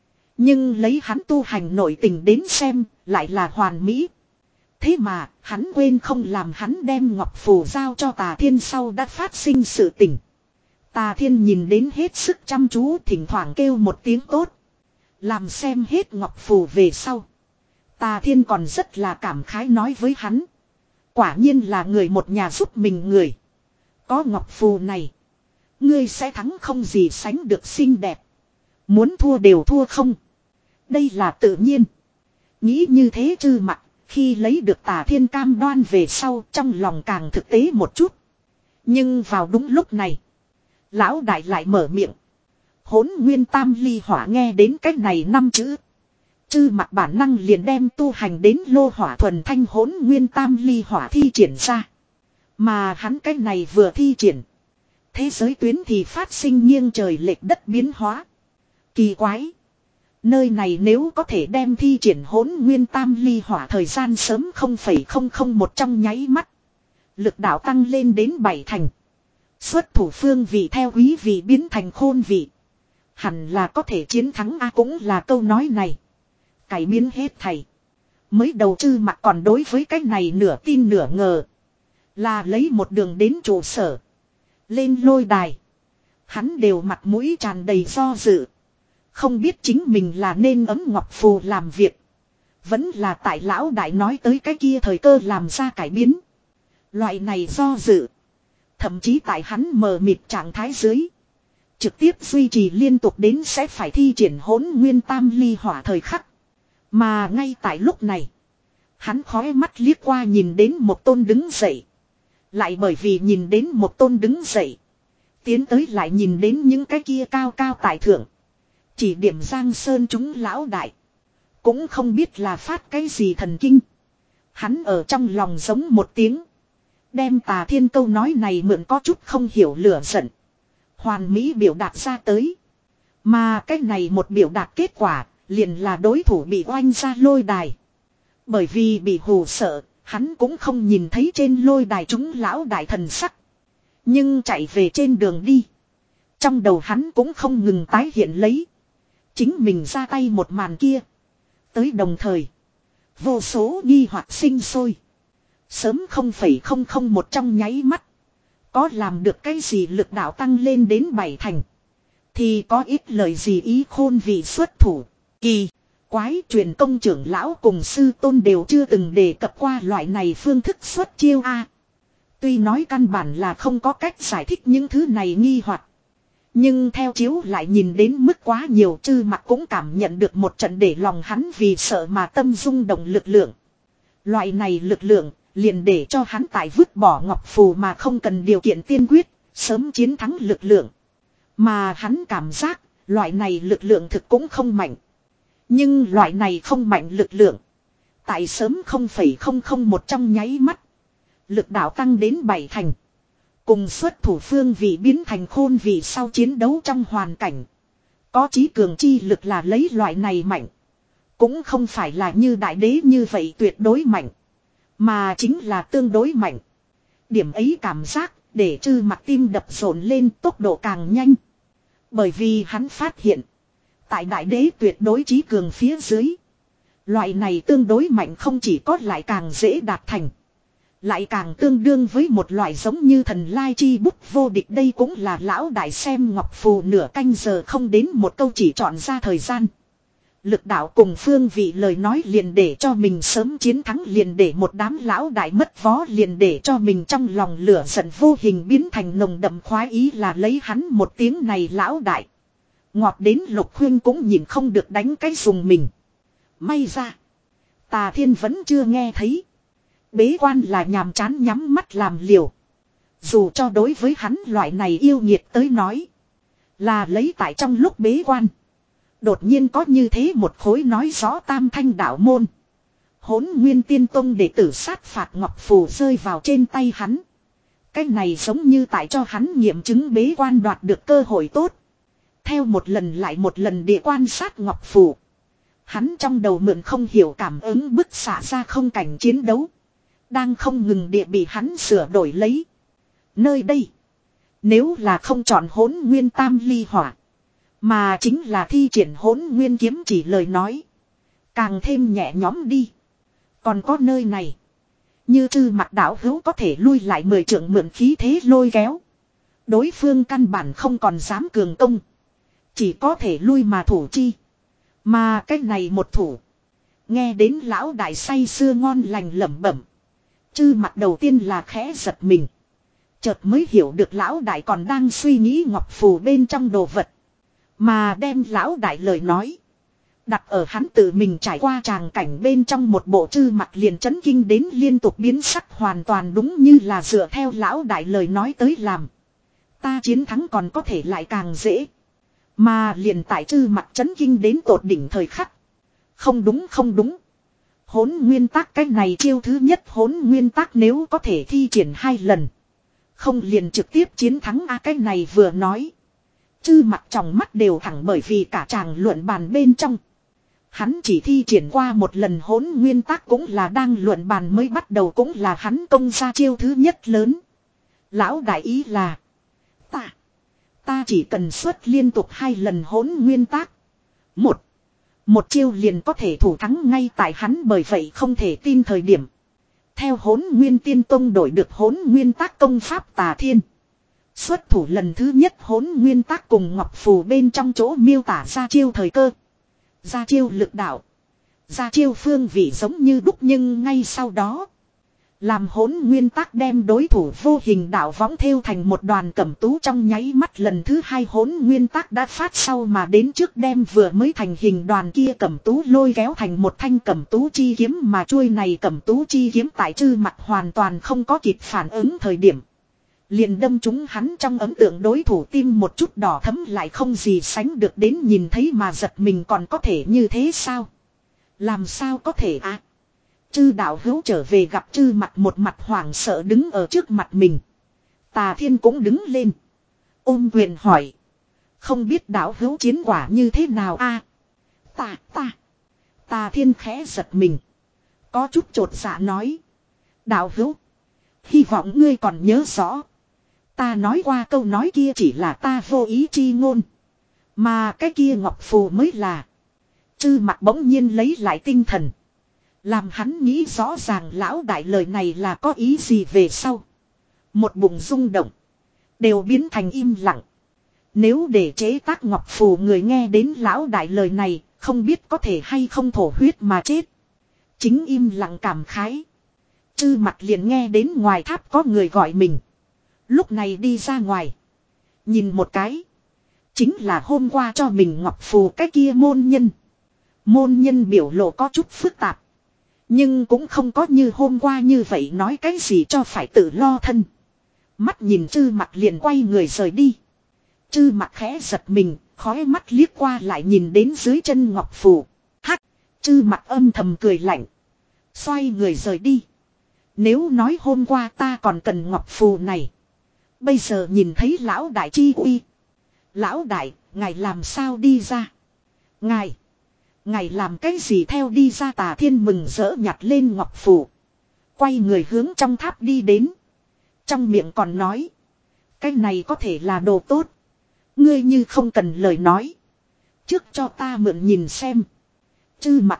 Nhưng lấy hắn tu hành nội tình đến xem lại là hoàn mỹ. Thế mà hắn quên không làm hắn đem ngọc phù giao cho Tà Thiên sau đã phát sinh sự tình. Tà Thiên nhìn đến hết sức chăm chú thỉnh thoảng kêu một tiếng tốt. Làm xem hết ngọc phù về sau. Tà Thiên còn rất là cảm khái nói với hắn. Quả nhiên là người một nhà giúp mình người. Có ngọc phù này. Ngươi sẽ thắng không gì sánh được xinh đẹp. Muốn thua đều thua không. Đây là tự nhiên. Nghĩ như thế Trư Mặc. Khi lấy được Tà Thiên cam đoan về sau trong lòng càng thực tế một chút. Nhưng vào đúng lúc này. Lão đại lại mở miệng. Hỗn nguyên tam ly hỏa nghe đến cách này năm chữ. Trư Mặc bản năng liền đem tu hành đến lô hỏa thuần thanh hỗn nguyên tam ly hỏa thi triển ra. Mà hắn cách này vừa thi triển. Thế giới tuyến thì phát sinh nghiêng trời lệch đất biến hóa. Kỳ quái. Nơi này nếu có thể đem thi triển hỗn nguyên tam ly hỏa thời gian sớm không phẩy không không một trong nháy mắt. Lực đạo tăng lên đến bảy thành. Xuất thủ phương vị theo quý vị biến thành khôn vị. Hẳn là có thể chiến thắng A cũng là câu nói này. Cải biến hết thầy. Mới đầu Trư Mặc còn đối với cái này nửa tin nửa ngờ. Là lấy một đường đến trụ sở. Lên lôi đài. Hắn đều mặt mũi tràn đầy do dự. Không biết chính mình là nên ấm ngọc phù làm việc. Vẫn là tại lão đại nói tới cái kia thời cơ làm ra cải biến. Loại này do dự. Thậm chí tại hắn mờ mịt trạng thái dưới. Trực tiếp duy trì liên tục đến sẽ phải thi triển hỗn nguyên tam ly hỏa thời khắc. Mà ngay tại lúc này. Hắn khói mắt liếc qua nhìn đến một tôn đứng dậy. Lại bởi vì nhìn đến một tôn đứng dậy. Tiến tới lại nhìn đến những cái kia cao cao tại thượng. Chỉ điểm Giang Sơn chúng lão đại. Cũng không biết là phát cái gì thần kinh. Hắn ở trong lòng giống một tiếng. Đem Tà Thiên câu nói này mượn có chút không hiểu lửa giận. Hoàn mỹ biểu đạt ra tới. Mà cái này một biểu đạt kết quả. Liền là đối thủ bị oanh ra lôi đài. Bởi vì bị hù sợ. Hắn cũng không nhìn thấy trên lôi đài chúng lão đại thần sắc. Nhưng chạy về trên đường đi. Trong đầu hắn cũng không ngừng tái hiện lấy. Chính mình ra tay một màn kia. Tới đồng thời. Vô số nghi hoặc sinh sôi. Sớm không phẩy không không một trong nháy mắt. Có làm được cái gì lực đạo tăng lên đến bảy thành. Thì có ít lời gì ý khôn vị xuất thủ. Kỳ. Quái truyền công trưởng lão cùng sư tôn đều chưa từng đề cập qua loại này phương thức xuất chiêu a. Tuy nói căn bản là không có cách giải thích những thứ này nghi hoặc. Nhưng theo chiếu lại nhìn đến mức quá nhiều Trư Mặc cũng cảm nhận được một trận để lòng hắn vì sợ mà tâm rung động lực lượng. Loại này lực lượng liền để cho hắn tại vứt bỏ ngọc phù mà không cần điều kiện tiên quyết, sớm chiến thắng lực lượng. Mà hắn cảm giác loại này lực lượng thực cũng không mạnh. Nhưng loại này không mạnh lực lượng. Tại sớm không phẩy không không một trong nháy mắt. Lực đạo tăng đến bảy thành. Cùng xuất thủ phương vị biến thành khôn vị sau chiến đấu trong hoàn cảnh. Có chí cường chi lực là lấy loại này mạnh. Cũng không phải là như đại đế như vậy tuyệt đối mạnh. Mà chính là tương đối mạnh. Điểm ấy cảm giác để Trư Mặc tim đập rộn lên tốc độ càng nhanh. Bởi vì hắn phát hiện. Tại đại đế tuyệt đối chí cường phía dưới. Loại này tương đối mạnh không chỉ có lại càng dễ đạt thành. Lại càng tương đương với một loại giống như thần lai chi bút vô địch. Đây cũng là lão đại xem ngọc phù nửa canh giờ không đến một câu chỉ chọn ra thời gian. Lực đạo cùng phương vị lời nói liền để cho mình sớm chiến thắng, liền để một đám lão đại mất vó, liền để cho mình trong lòng lửa giận vô hình biến thành nồng đậm khoái ý, là lấy hắn một tiếng này lão đại. Ngọt đến Lục Huyên cũng nhìn không được đánh cái dùng mình. May ra. Tà Thiên vẫn chưa nghe thấy. Bế quan là nhàm chán nhắm mắt làm liều. Dù cho đối với hắn loại này yêu nghiệt tới nói. Là lấy tại trong lúc bế quan. Đột nhiên có như thế một khối nói rõ tam thanh đạo môn. Hỗn Nguyên Tiên Tông đệ tử sát phạt ngọc phù rơi vào trên tay hắn. Cái này giống như tại cho hắn nghiệm chứng bế quan đoạt được cơ hội tốt. Theo một lần lại một lần địa quan sát ngọc phù. Hắn trong đầu mượn không hiểu cảm ứng bức xạ ra không cảnh chiến đấu. Đang không ngừng địa bị hắn sửa đổi lấy. Nơi đây. Nếu là không chọn Hỗn Nguyên Tam Ly Hỏa. Mà chính là thi triển Hỗn Nguyên kiếm chỉ lời nói. Càng thêm nhẹ nhõm đi. Còn có nơi này. Như Trư Mặc đạo hữu có thể lui lại mười trượng mượn khí thế lôi kéo. Đối phương căn bản không còn dám cường công. Chỉ có thể lui mà thủ chi. Mà cách này một thủ. Nghe đến lão đại say sưa ngon lành lẩm bẩm. Trư Mặc đầu tiên là khẽ giật mình. Chợt mới hiểu được lão đại còn đang suy nghĩ ngọc phù bên trong đồ vật. Mà đem lão đại lời nói. Đặt ở hắn tự mình trải qua tràng cảnh bên trong một bộ. Trư Mặc liền chấn kinh đến liên tục biến sắc, hoàn toàn đúng như là dựa theo lão đại lời nói tới làm. Ta chiến thắng còn có thể lại càng dễ. Mà liền tại Trư Mặc chấn kinh đến tột đỉnh thời khắc. Không đúng không đúng. Hỗn nguyên tắc cái này chiêu thứ nhất hỗn nguyên tắc nếu có thể thi triển hai lần. Không liền trực tiếp chiến thắng a cái này vừa nói. Trư Mặc trong mắt đều thẳng, bởi vì cả tràng luận bàn bên trong. Hắn chỉ thi triển qua một lần hỗn nguyên tắc, cũng là đang luận bàn mới bắt đầu, cũng là hắn công ra chiêu thứ nhất lớn. Lão đại ý là. Ta. Ta chỉ cần xuất liên tục hai lần hỗn nguyên tắc. Một. Một chiêu liền có thể thủ thắng ngay tại hắn, bởi vậy không thể tin thời điểm. Theo Hỗn Nguyên Tiên Tông đổi được Hỗn Nguyên Tắc công pháp Tà Thiên. Xuất thủ lần thứ nhất Hỗn Nguyên Tắc cùng ngọc phù bên trong chỗ miêu tả ra chiêu thời cơ. Ra chiêu lực đạo. Ra chiêu phương vị giống như đúc, nhưng ngay sau đó. Làm Hỗn Nguyên Tắc đem đối thủ vô hình đạo võng thêu thành một đoàn cẩm tú, trong nháy mắt lần thứ hai Hỗn Nguyên Tắc đã phát sau mà đến trước, đem vừa mới thành hình đoàn kia cẩm tú lôi kéo thành một thanh cẩm tú chi kiếm, mà chuôi này cẩm tú chi kiếm tại Trư Mặc hoàn toàn không có kịp phản ứng thời điểm. Liền đâm trúng hắn trong ấn tượng đối thủ tim một chút đỏ thấm, lại không gì sánh được đến nhìn thấy mà giật mình, còn có thể như thế sao? Làm sao có thể à? Trư đạo hữu trở về gặp Trư Mặc một mặt hoảng sợ đứng ở trước mặt mình. Tà Thiên cũng đứng lên. Ôm quyền hỏi. Không biết đạo hữu chiến quả như thế nào a? À, ta, ta. Tà Thiên khẽ giật mình. Có chút chột dạ nói. Đạo hữu. Hy vọng ngươi còn nhớ rõ. Ta nói qua câu nói kia chỉ là ta vô ý chi ngôn. Mà cái kia ngọc phù mới là. Trư Mặc bỗng nhiên lấy lại tinh thần. Làm hắn nghĩ rõ ràng lão đại lời này là có ý gì về sau. Một bụng rung động. Đều biến thành im lặng. Nếu để chế tác ngọc phù người nghe đến lão đại lời này, không biết có thể hay không thổ huyết mà chết. Chính im lặng cảm khái. Trư Mặc liền nghe đến ngoài tháp có người gọi mình. Lúc này đi ra ngoài. Nhìn một cái. Chính là hôm qua cho mình ngọc phù cái kia môn nhân. Môn nhân biểu lộ có chút phức tạp. Nhưng cũng không có như hôm qua như vậy nói cái gì cho phải tự lo thân. Mắt nhìn Trư Mặc liền quay người rời đi. Trư Mặc khẽ giật mình, khói mắt liếc qua lại nhìn đến dưới chân ngọc phù. Hắc, Trư Mặc âm thầm cười lạnh. Xoay người rời đi. Nếu nói hôm qua ta còn cần ngọc phù này. Bây giờ nhìn thấy lão đại chi uy. Lão đại, ngài làm sao đi ra? Ngài. Ngài làm cái gì theo đi ra? Tà Thiên mừng rỡ nhặt lên ngọc phù. Quay người hướng trong tháp đi đến. Trong miệng còn nói. Cái này có thể là đồ tốt. Ngươi như không cần lời nói. Trước cho ta mượn nhìn xem. Trư Mặc.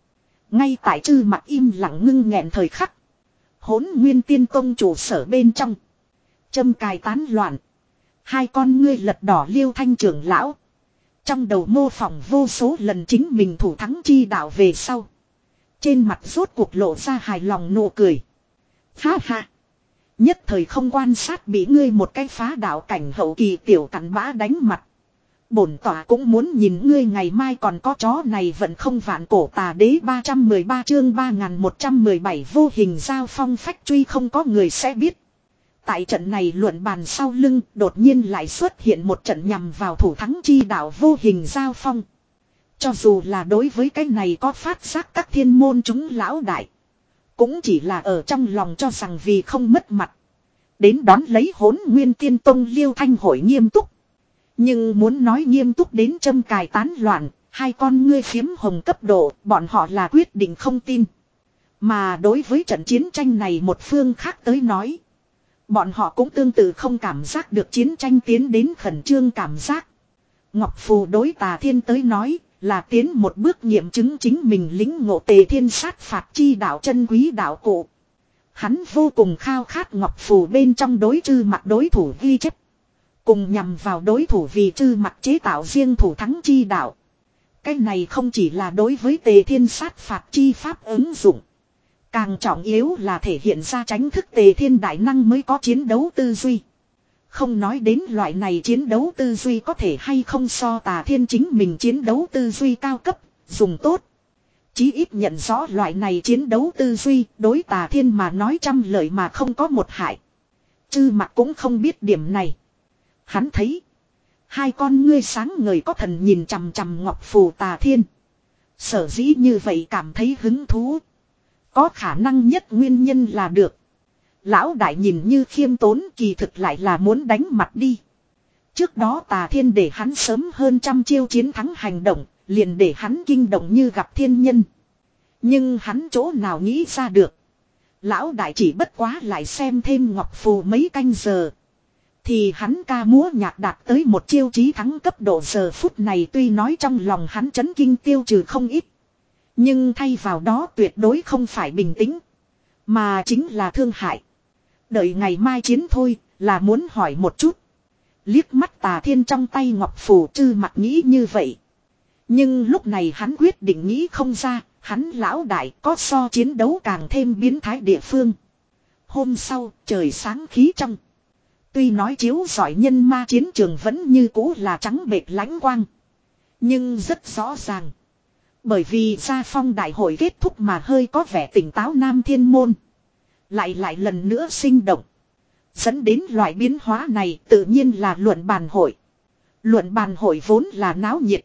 Ngay tại Trư Mặc im lặng ngưng nghẹn thời khắc. Hỗn Nguyên Tiên Tông trụ sở bên trong. Châm cài tán loạn. Hai con ngươi lật đỏ Liêu Thanh trưởng lão. Trong đầu mô phỏng vô số lần chính mình thủ thắng chi đạo về sau. Trên mặt rốt cuộc lộ ra hài lòng nụ cười. Ha ha. Nhất thời không quan sát bị ngươi một cái phá đạo cảnh hậu kỳ tiểu cặn bã đánh mặt. Bổn tỏa cũng muốn nhìn ngươi ngày mai còn có chó này vẫn không vạn cổ tà đế ba trăm mười ba chương ba nghìn một trăm mười bảy vô hình giao phong phách truy không có người sẽ biết. Tại trận này luận bàn sau lưng đột nhiên lại xuất hiện một trận nhằm vào thủ thắng chi đạo vô hình giao phong. Cho dù là đối với cái này có phát giác các thiên môn chúng lão đại. Cũng chỉ là ở trong lòng cho rằng vì không mất mặt. Đến đón lấy Hỗn Nguyên Tiên Tông Liêu Thanh hội nghiêm túc. Nhưng muốn nói nghiêm túc đến châm cài tán loạn, hai con ngươi phiếm hồng cấp độ, bọn họ là quyết định không tin. Mà đối với trận chiến tranh này một phương khác tới nói. Bọn họ cũng tương tự không cảm giác được chiến tranh tiến đến khẩn trương cảm giác. Ngọc Phù đối Tà Thiên tới nói là tiến một bước nghiệm chứng chính mình lĩnh ngộ Tề Thiên sát phạt chi đạo chân quý đạo cụ. Hắn vô cùng khao khát Ngọc Phù bên trong đối trư mặt đối thủ ghi chép. Cùng nhằm vào đối thủ vì trư mặt chế tạo riêng thủ thắng chi đạo. Cái này không chỉ là đối với Tề Thiên sát phạt chi pháp ứng dụng. Càng trọng yếu là thể hiện ra tránh thức Tề Thiên đại năng mới có chiến đấu tư duy. Không nói đến loại này chiến đấu tư duy có thể hay không so Tà Thiên chính mình chiến đấu tư duy cao cấp, dùng tốt. Chí ít nhận rõ loại này chiến đấu tư duy đối Tà Thiên mà nói trăm lời mà không có một hại. Chư mặt cũng không biết điểm này. Hắn thấy. Hai con ngươi sáng ngời có thần nhìn chằm chằm Ngọc Phù Tà Thiên. Sở dĩ như vậy cảm thấy hứng thú. Có khả năng nhất nguyên nhân là được. Lão đại nhìn như khiêm tốn kỳ thực lại là muốn đánh mặt đi. Trước đó Tà Thiên để hắn sớm hơn trăm chiêu chiến thắng hành động, liền để hắn kinh động như gặp thiên nhân. Nhưng hắn chỗ nào nghĩ ra được. Lão đại chỉ bất quá lại xem thêm Ngọc Phù mấy canh giờ. Thì hắn ca múa nhạc đạt tới một chiêu chí thắng cấp độ giờ phút này tuy nói trong lòng hắn chấn kinh tiêu trừ không ít. Nhưng thay vào đó tuyệt đối không phải bình tĩnh. Mà chính là thương hại. Đợi ngày mai chiến thôi là muốn hỏi một chút. Liếc mắt Tà Thiên trong tay Ngọc Phù trư mặt nghĩ như vậy. Nhưng lúc này hắn quyết định nghĩ không ra. Hắn lão đại có so chiến đấu càng thêm biến thái địa phương. Hôm sau trời sáng khí trong. Tuy nói chiếu giỏi nhân ma chiến trường vẫn như cũ là trắng bệt lãnh quang. Nhưng rất rõ ràng. Bởi vì gia phong đại hội kết thúc mà hơi có vẻ tỉnh táo Nam Thiên Môn. Lại lại lần nữa sinh động. Dẫn đến loại biến hóa này tự nhiên là luận bàn hội. Luận bàn hội vốn là náo nhiệt.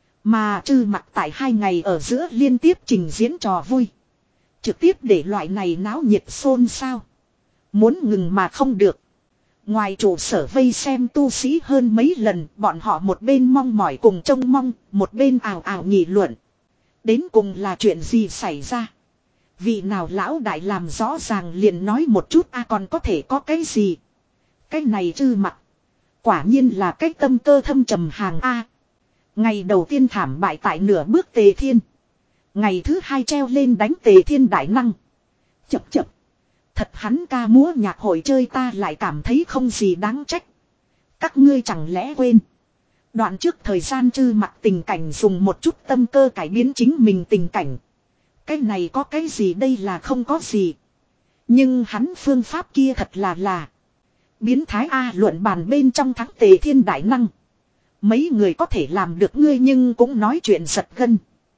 Mà trừ mặt tại hai ngày ở giữa liên tiếp trình diễn trò vui. Trực tiếp để loại này náo nhiệt xôn xao. Muốn ngừng mà không được. Ngoài trụ sở vây xem tu sĩ hơn mấy lần, bọn họ một bên mong mỏi cùng trông mong, một bên ảo ảo nghị luận. Đến cùng là chuyện gì xảy ra? Vị nào lão đại làm rõ ràng liền nói một chút a à, còn có thể có cái gì? Cái này trư mặt. Quả nhiên là cái tâm cơ thâm trầm hàng A. Ngày đầu tiên thảm bại tại nửa bước Tề Thiên. Ngày thứ hai treo lên đánh Tề Thiên đại năng. Chập chập. Thật hắn ca múa nhạc hội chơi ta lại cảm thấy không gì đáng trách. Các ngươi chẳng lẽ quên. Đoạn trước thời gian trư mặt tình cảnh dùng một chút tâm cơ cải biến chính mình tình cảnh. Cái này có cái gì đây là không có gì. Nhưng hắn phương pháp kia thật là là. Biến thái A luận bàn bên trong thắng Tề Thiên đại năng. Mấy người có thể làm được ngươi nhưng cũng nói chuyện giật gân.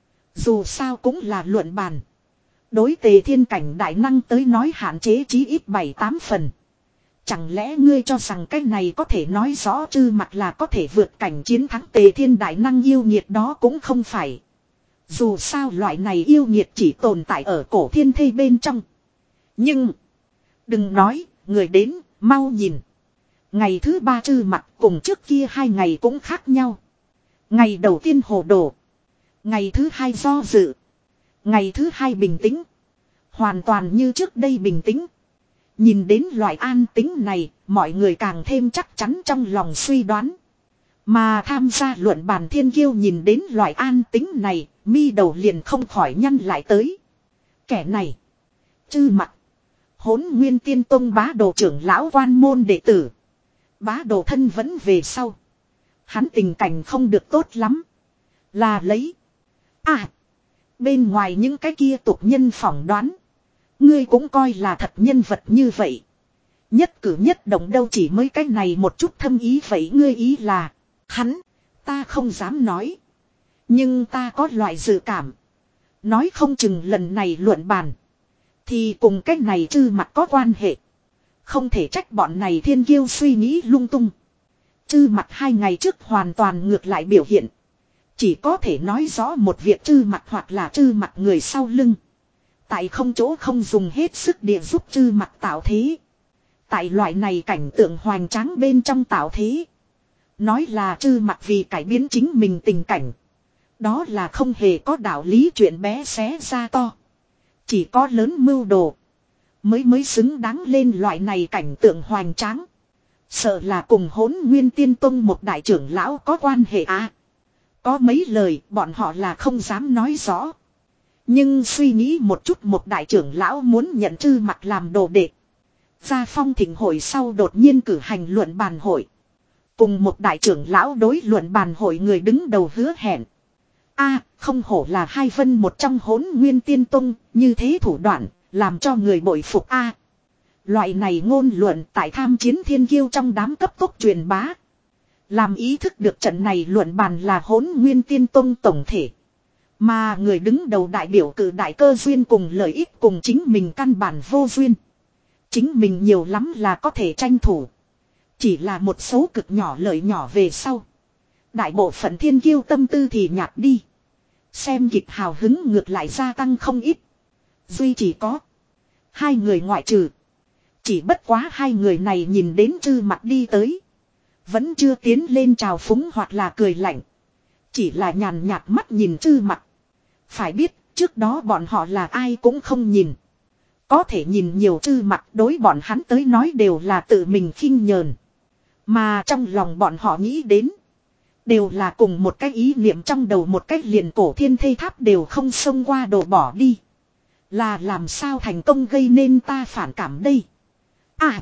Dù sao cũng là luận bàn. Đối Tề Thiên cảnh đại năng tới nói hạn chế chí ít bảy tám phần. Chẳng lẽ ngươi cho rằng cái này có thể nói rõ trư mặt là có thể vượt cảnh chiến thắng Tề Thiên đại năng yêu nghiệt đó cũng không phải. Dù sao loại này yêu nghiệt chỉ tồn tại ở cổ thiên thây bên trong. Nhưng. Đừng nói, người đến, mau nhìn. Ngày thứ ba trư mặt cùng trước kia hai ngày cũng khác nhau. Ngày đầu tiên hồ đồ. Ngày thứ hai do dự. Ngày thứ hai bình tĩnh. Hoàn toàn như trước đây bình tĩnh. Nhìn đến loại an tĩnh này, mọi người càng thêm chắc chắn trong lòng suy đoán. Mà tham gia luận bàn thiên kiêu nhìn đến loại an tĩnh này, mi đầu liền không khỏi nhăn lại tới. Kẻ này. Chư mặt. Hỗn Nguyên Tiên Tông bá đồ trưởng lão quan môn đệ tử. Bá đồ thân vẫn về sau. Hắn tình cảnh không được tốt lắm. Là lấy. À. Bên ngoài những cái kia tục nhân phỏng đoán. Ngươi cũng coi là thật nhân vật như vậy. Nhất cử nhất động đâu chỉ mới cái này một chút thâm ý vậy ngươi ý là. Hắn. Ta không dám nói. Nhưng ta có loại dự cảm. Nói không chừng lần này luận bàn. Thì cùng cái này Trư Mặc có quan hệ. Không thể trách bọn này thiên kiêu suy nghĩ lung tung. Trư Mặc hai ngày trước hoàn toàn ngược lại biểu hiện. Chỉ có thể nói rõ một việc Trư Mặc hoặc là Trư Mặc người sau lưng. Tại không chỗ không dùng hết sức địa giúp Trư Mặc tạo thế. Tại loại này cảnh tượng hoành tráng bên trong tạo thế. Nói là Trư Mặc vì cải biến chính mình tình cảnh. Đó là không hề có đạo lý chuyện bé xé ra to. Chỉ có lớn mưu đồ. Mới mới xứng đáng lên loại này cảnh tượng hoành tráng. Sợ là cùng Hỗn Nguyên Tiên Tông một đại trưởng lão có quan hệ à. Có mấy lời bọn họ là không dám nói rõ. Nhưng suy nghĩ một chút một đại trưởng lão muốn nhận Trư Mặc làm đồ đệ. Gia Phong thịnh hội sau đột nhiên cử hành luận bàn hội. Cùng một đại trưởng lão đối luận bàn hội người đứng đầu hứa hẹn. A, không hổ là hai vân một trong Hỗn Nguyên Tiên Tông, như thế thủ đoạn, làm cho người bội phục A. Loại này ngôn luận tại tham chiến thiên kiêu trong đám cấp tốc truyền bá. Làm ý thức được trận này luận bàn là Hỗn Nguyên Tiên Tông tổng thể. Mà người đứng đầu đại biểu cử đại cơ duyên cùng lợi ích cùng chính mình căn bản vô duyên. Chính mình nhiều lắm là có thể tranh thủ. Chỉ là một số cực nhỏ lợi nhỏ về sau. Đại bộ phận thiên kiêu tâm tư thì nhạt đi. Xem kịch hào hứng ngược lại gia tăng không ít. Duy chỉ có hai người ngoại trừ. Chỉ bất quá hai người này nhìn đến Trư Mặc đi tới. Vẫn chưa tiến lên chào phúng hoặc là cười lạnh. Chỉ là nhàn nhạt mắt nhìn Trư Mặc. Phải biết trước đó bọn họ là ai cũng không nhìn. Có thể nhìn nhiều Trư Mặc đối bọn hắn tới nói đều là tự mình khinh nhờn. Mà trong lòng bọn họ nghĩ đến. Đều là cùng một cái ý niệm trong đầu một cách liền cổ thiên thây tháp đều không xông qua đổ bỏ đi. Là làm sao thành công gây nên ta phản cảm đây. À.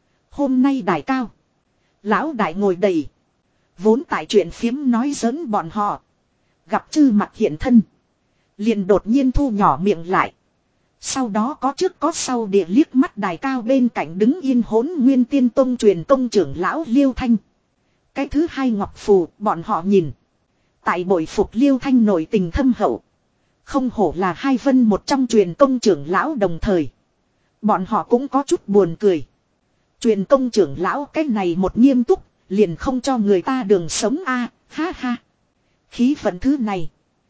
Hôm nay đại cao. Lão đại ngồi đầy. Vốn tại chuyện phiếm nói giỡn bọn họ. Gặp Trư Mặc hiện thân. Liền đột nhiên thu nhỏ miệng lại. Sau đó có trước có sau địa liếc mắt đài cao bên cạnh đứng yên Hỗn Nguyên Tiên Tông truyền tông trưởng lão Liêu Thanh. Cái thứ hai Ngọc Phù bọn họ nhìn. Tại bội phục Liêu Thanh nổi tình thâm hậu. Không hổ là hai vân một trong truyền công trưởng lão đồng thời. Bọn họ cũng có chút buồn cười. Truyền công trưởng lão cái này một nghiêm túc. Liền không cho người ta đường sống a ha ha. Khí vận thứ này.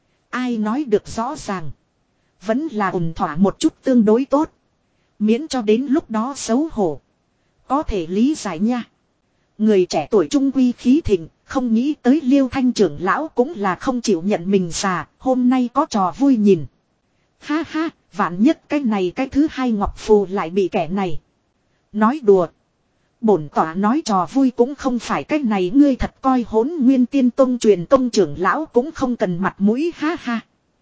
Ai nói được rõ ràng. Vẫn là ổn thỏa một chút tương đối tốt. Miễn cho đến lúc đó xấu hổ. Có thể lý giải nha. Người trẻ tuổi trung quy khí thịnh. Không nghĩ tới Liêu Thanh trưởng lão cũng là không chịu nhận mình già. Hôm nay có trò vui nhìn. Ha ha. Vạn nhất cái này cái thứ hai Ngọc Phù lại bị kẻ này. Nói đùa. Bổn tỏa nói trò vui cũng không phải cái này ngươi thật coi Hỗn Nguyên Tiên Tông truyền tông trưởng lão cũng không cần mặt mũi ha ha.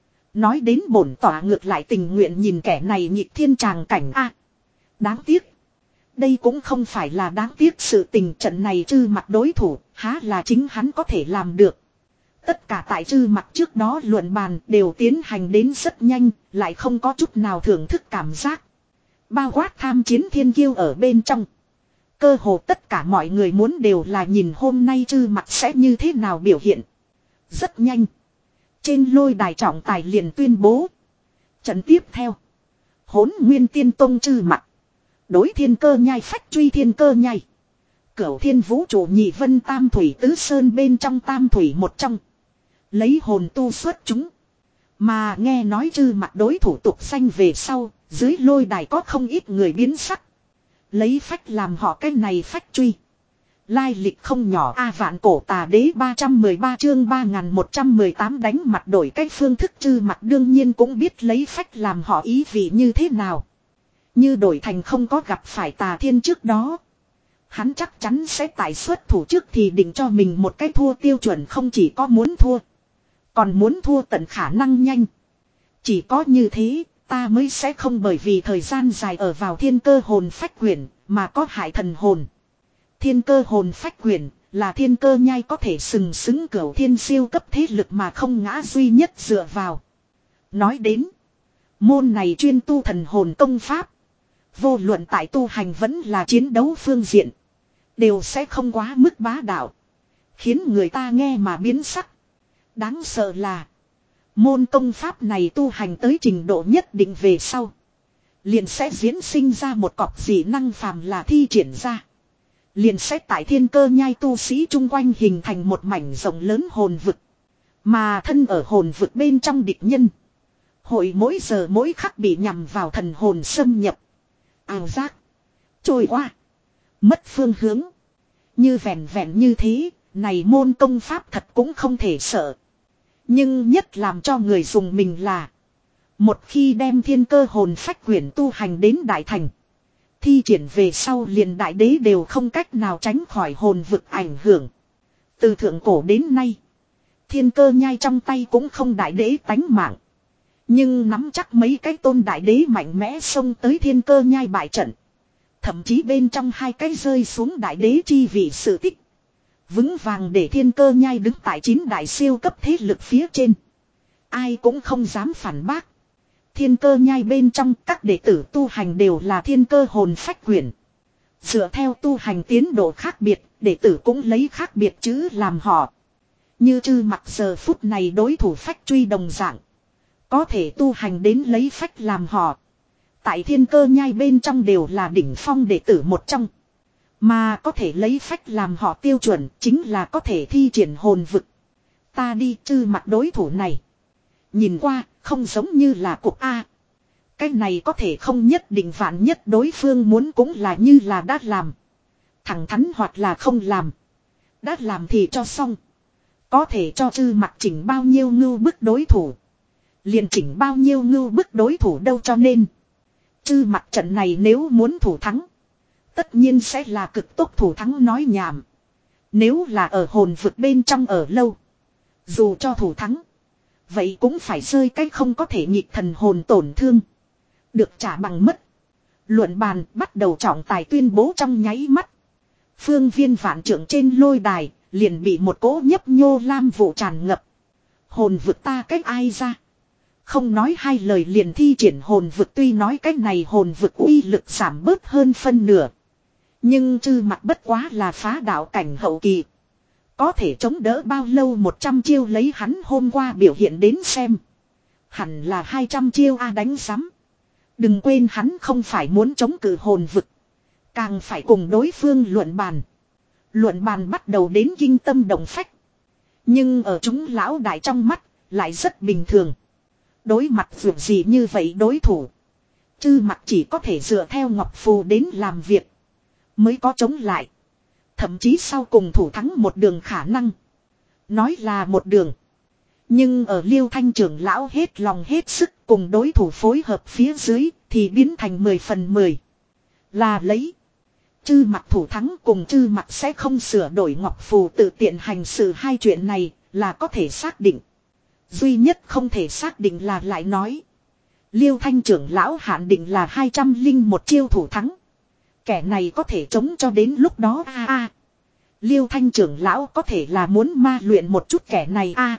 Nói đến bổn tỏa ngược lại tình nguyện nhìn kẻ này nhịp thiên tràng cảnh a. Đáng tiếc. Đây cũng không phải là đáng tiếc sự tình trận này Trư Mặc đối thủ, há là chính hắn có thể làm được. Tất cả tại Trư Mặc trước đó luận bàn đều tiến hành đến rất nhanh, lại không có chút nào thưởng thức cảm giác. Bao quát tham chiến thiên kiêu ở bên trong. Cơ hồ tất cả mọi người muốn đều là nhìn hôm nay Trư Mặc sẽ như thế nào biểu hiện. Rất nhanh. Trên lôi đài trọng tài liền tuyên bố. Trận tiếp theo. Hỗn Nguyên Tiên Tông Trư Mặc. Đối thiên cơ nhai phách truy thiên cơ nhai. Cửu thiên vũ trụ nhị vân tam thủy tứ sơn bên trong tam thủy một trong. Lấy hồn tu xuất chúng. Mà nghe nói Trư Mặc đối thủ tục xanh về sau. Dưới lôi đài có không ít người biến sắc. Lấy phách làm họ cái này phách truy. Lai lịch không nhỏ a vạn cổ tà đế ba trăm mười ba chương ba nghìn một trăm mười tám đánh mặt đổi cái phương thức Trư Mặc đương nhiên cũng biết lấy phách làm họ ý vị như thế nào. Như đổi thành không có gặp phải tà thiên trước đó. Hắn chắc chắn sẽ tại xuất thủ trước thì định cho mình một cái thua tiêu chuẩn không chỉ có muốn thua. Còn muốn thua tận khả năng nhanh. Chỉ có như thế ta mới sẽ không bởi vì thời gian dài ở vào thiên cơ hồn phách quyển mà có hại thần hồn. Thiên cơ hồn phách quyển là thiên cơ nhai có thể sừng sững cửu thiên siêu cấp thế lực mà không ngã duy nhất dựa vào. Nói đến, môn này chuyên tu thần hồn công pháp. Vô luận tại tu hành vẫn là chiến đấu phương diện. Đều sẽ không quá mức bá đạo. Khiến người ta nghe mà biến sắc. Đáng sợ là môn công pháp này tu hành tới trình độ nhất định về sau. Liền sẽ diễn sinh ra một cọc dị năng phàm là thi triển ra. Liền sẽ tại thiên cơ nhai tu sĩ chung quanh hình thành một mảnh rộng lớn hồn vực. Mà thân ở hồn vực bên trong địch nhân. Hội mỗi giờ mỗi khắc bị nhằm vào thần hồn xâm nhập. Ảo giác. Trôi qua. Mất phương hướng. Như vẹn vẹn như thế, này môn công pháp thật cũng không thể sợ. Nhưng nhất làm cho người dùng mình là. Một khi đem thiên cơ hồn phách quyển tu hành đến đại thành. Thi triển về sau liền đại đế đều không cách nào tránh khỏi hồn vực ảnh hưởng. Từ thượng cổ đến nay. Thiên cơ nhai trong tay cũng không đại đế tánh mạng. Nhưng nắm chắc mấy cái tôn đại đế mạnh mẽ xông tới thiên cơ nhai bại trận. Thậm chí bên trong hai cái rơi xuống đại đế chi vị sự tích. Vững vàng để thiên cơ nhai đứng tại chín đại siêu cấp thế lực phía trên. Ai cũng không dám phản bác. Thiên cơ nhai bên trong các đệ tử tu hành đều là thiên cơ hồn phách quyển. Dựa theo tu hành tiến độ khác biệt, đệ tử cũng lấy khác biệt chữ làm họ. Như chư mặc giờ phút này đối thủ phách truy đồng dạng. Có thể tu hành đến lấy phách làm họ. Tại thiên cơ nhai bên trong đều là đỉnh phong đệ tử một trong. Mà có thể lấy phách làm họ tiêu chuẩn chính là có thể thi triển hồn vực. Ta đi chư mặc đối thủ này. Nhìn qua không giống như là cục A. Cái này có thể không nhất định vạn nhất đối phương muốn cũng là như là đã làm. Thẳng thắn hoặc là không làm. Đã làm thì cho xong. Có thể cho chư mặc chỉnh bao nhiêu ngưu bức đối thủ. Liền chỉnh bao nhiêu ngưu bức đối thủ đâu cho nên. Chư mặc trận này nếu muốn thủ thắng. Tất nhiên sẽ là cực tốt thủ thắng nói nhảm. Nếu là ở hồn vực bên trong ở lâu. Dù cho thủ thắng. Vậy cũng phải rơi cái không có thể nhịp thần hồn tổn thương. Được trả bằng mất. Luận bàn bắt đầu trọng tài tuyên bố trong nháy mắt. Phương viên vạn trưởng trên lôi đài. Liền bị một cỗ nhấp nhô lam vụ tràn ngập. Hồn vực ta cách ai ra. Không nói hai lời liền thi triển hồn vực, tuy nói cách này hồn vực uy lực giảm bớt hơn phân nửa. Nhưng chư mặt bất quá là phá đạo cảnh hậu kỳ. Có thể chống đỡ bao lâu một trăm chiêu lấy hắn hôm qua biểu hiện đến xem. Hẳn là hai trăm chiêu a đánh sắm. Đừng quên hắn không phải muốn chống cự hồn vực. Càng phải cùng đối phương luận bàn. Luận bàn bắt đầu đến kinh tâm động phách. Nhưng ở chúng lão đại trong mắt lại rất bình thường. Đối mặt việc gì như vậy đối thủ. Chư mặt chỉ có thể dựa theo ngọc phù đến làm việc. Mới có chống lại. Thậm chí sau cùng thủ thắng một đường khả năng. Nói là một đường. Nhưng ở Liêu Thanh trưởng lão hết lòng hết sức cùng đối thủ phối hợp phía dưới thì biến thành mười phần mười. Là lấy. Chư mặt thủ thắng cùng chư mặt sẽ không sửa đổi ngọc phù tự tiện hành sự, hai chuyện này là có thể xác định. Duy nhất không thể xác định là lại nói. Liêu Thanh trưởng lão hạn định là hai trăm linh một chiêu thủ thắng. Kẻ này có thể chống cho đến lúc đó a a. Liêu Thanh trưởng lão có thể là muốn ma luyện một chút kẻ này a.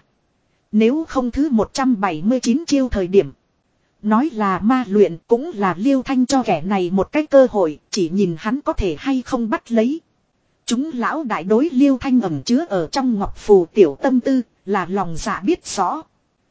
Nếu không thứ một trăm bảy mươi chín chiêu thời điểm. Nói là ma luyện cũng là Liêu Thanh cho kẻ này một cái cơ hội, chỉ nhìn hắn có thể hay không bắt lấy. Chúng lão đại đối Liêu Thanh ẩn chứa ở trong ngọc phù tiểu tâm tư, là lòng dạ biết rõ.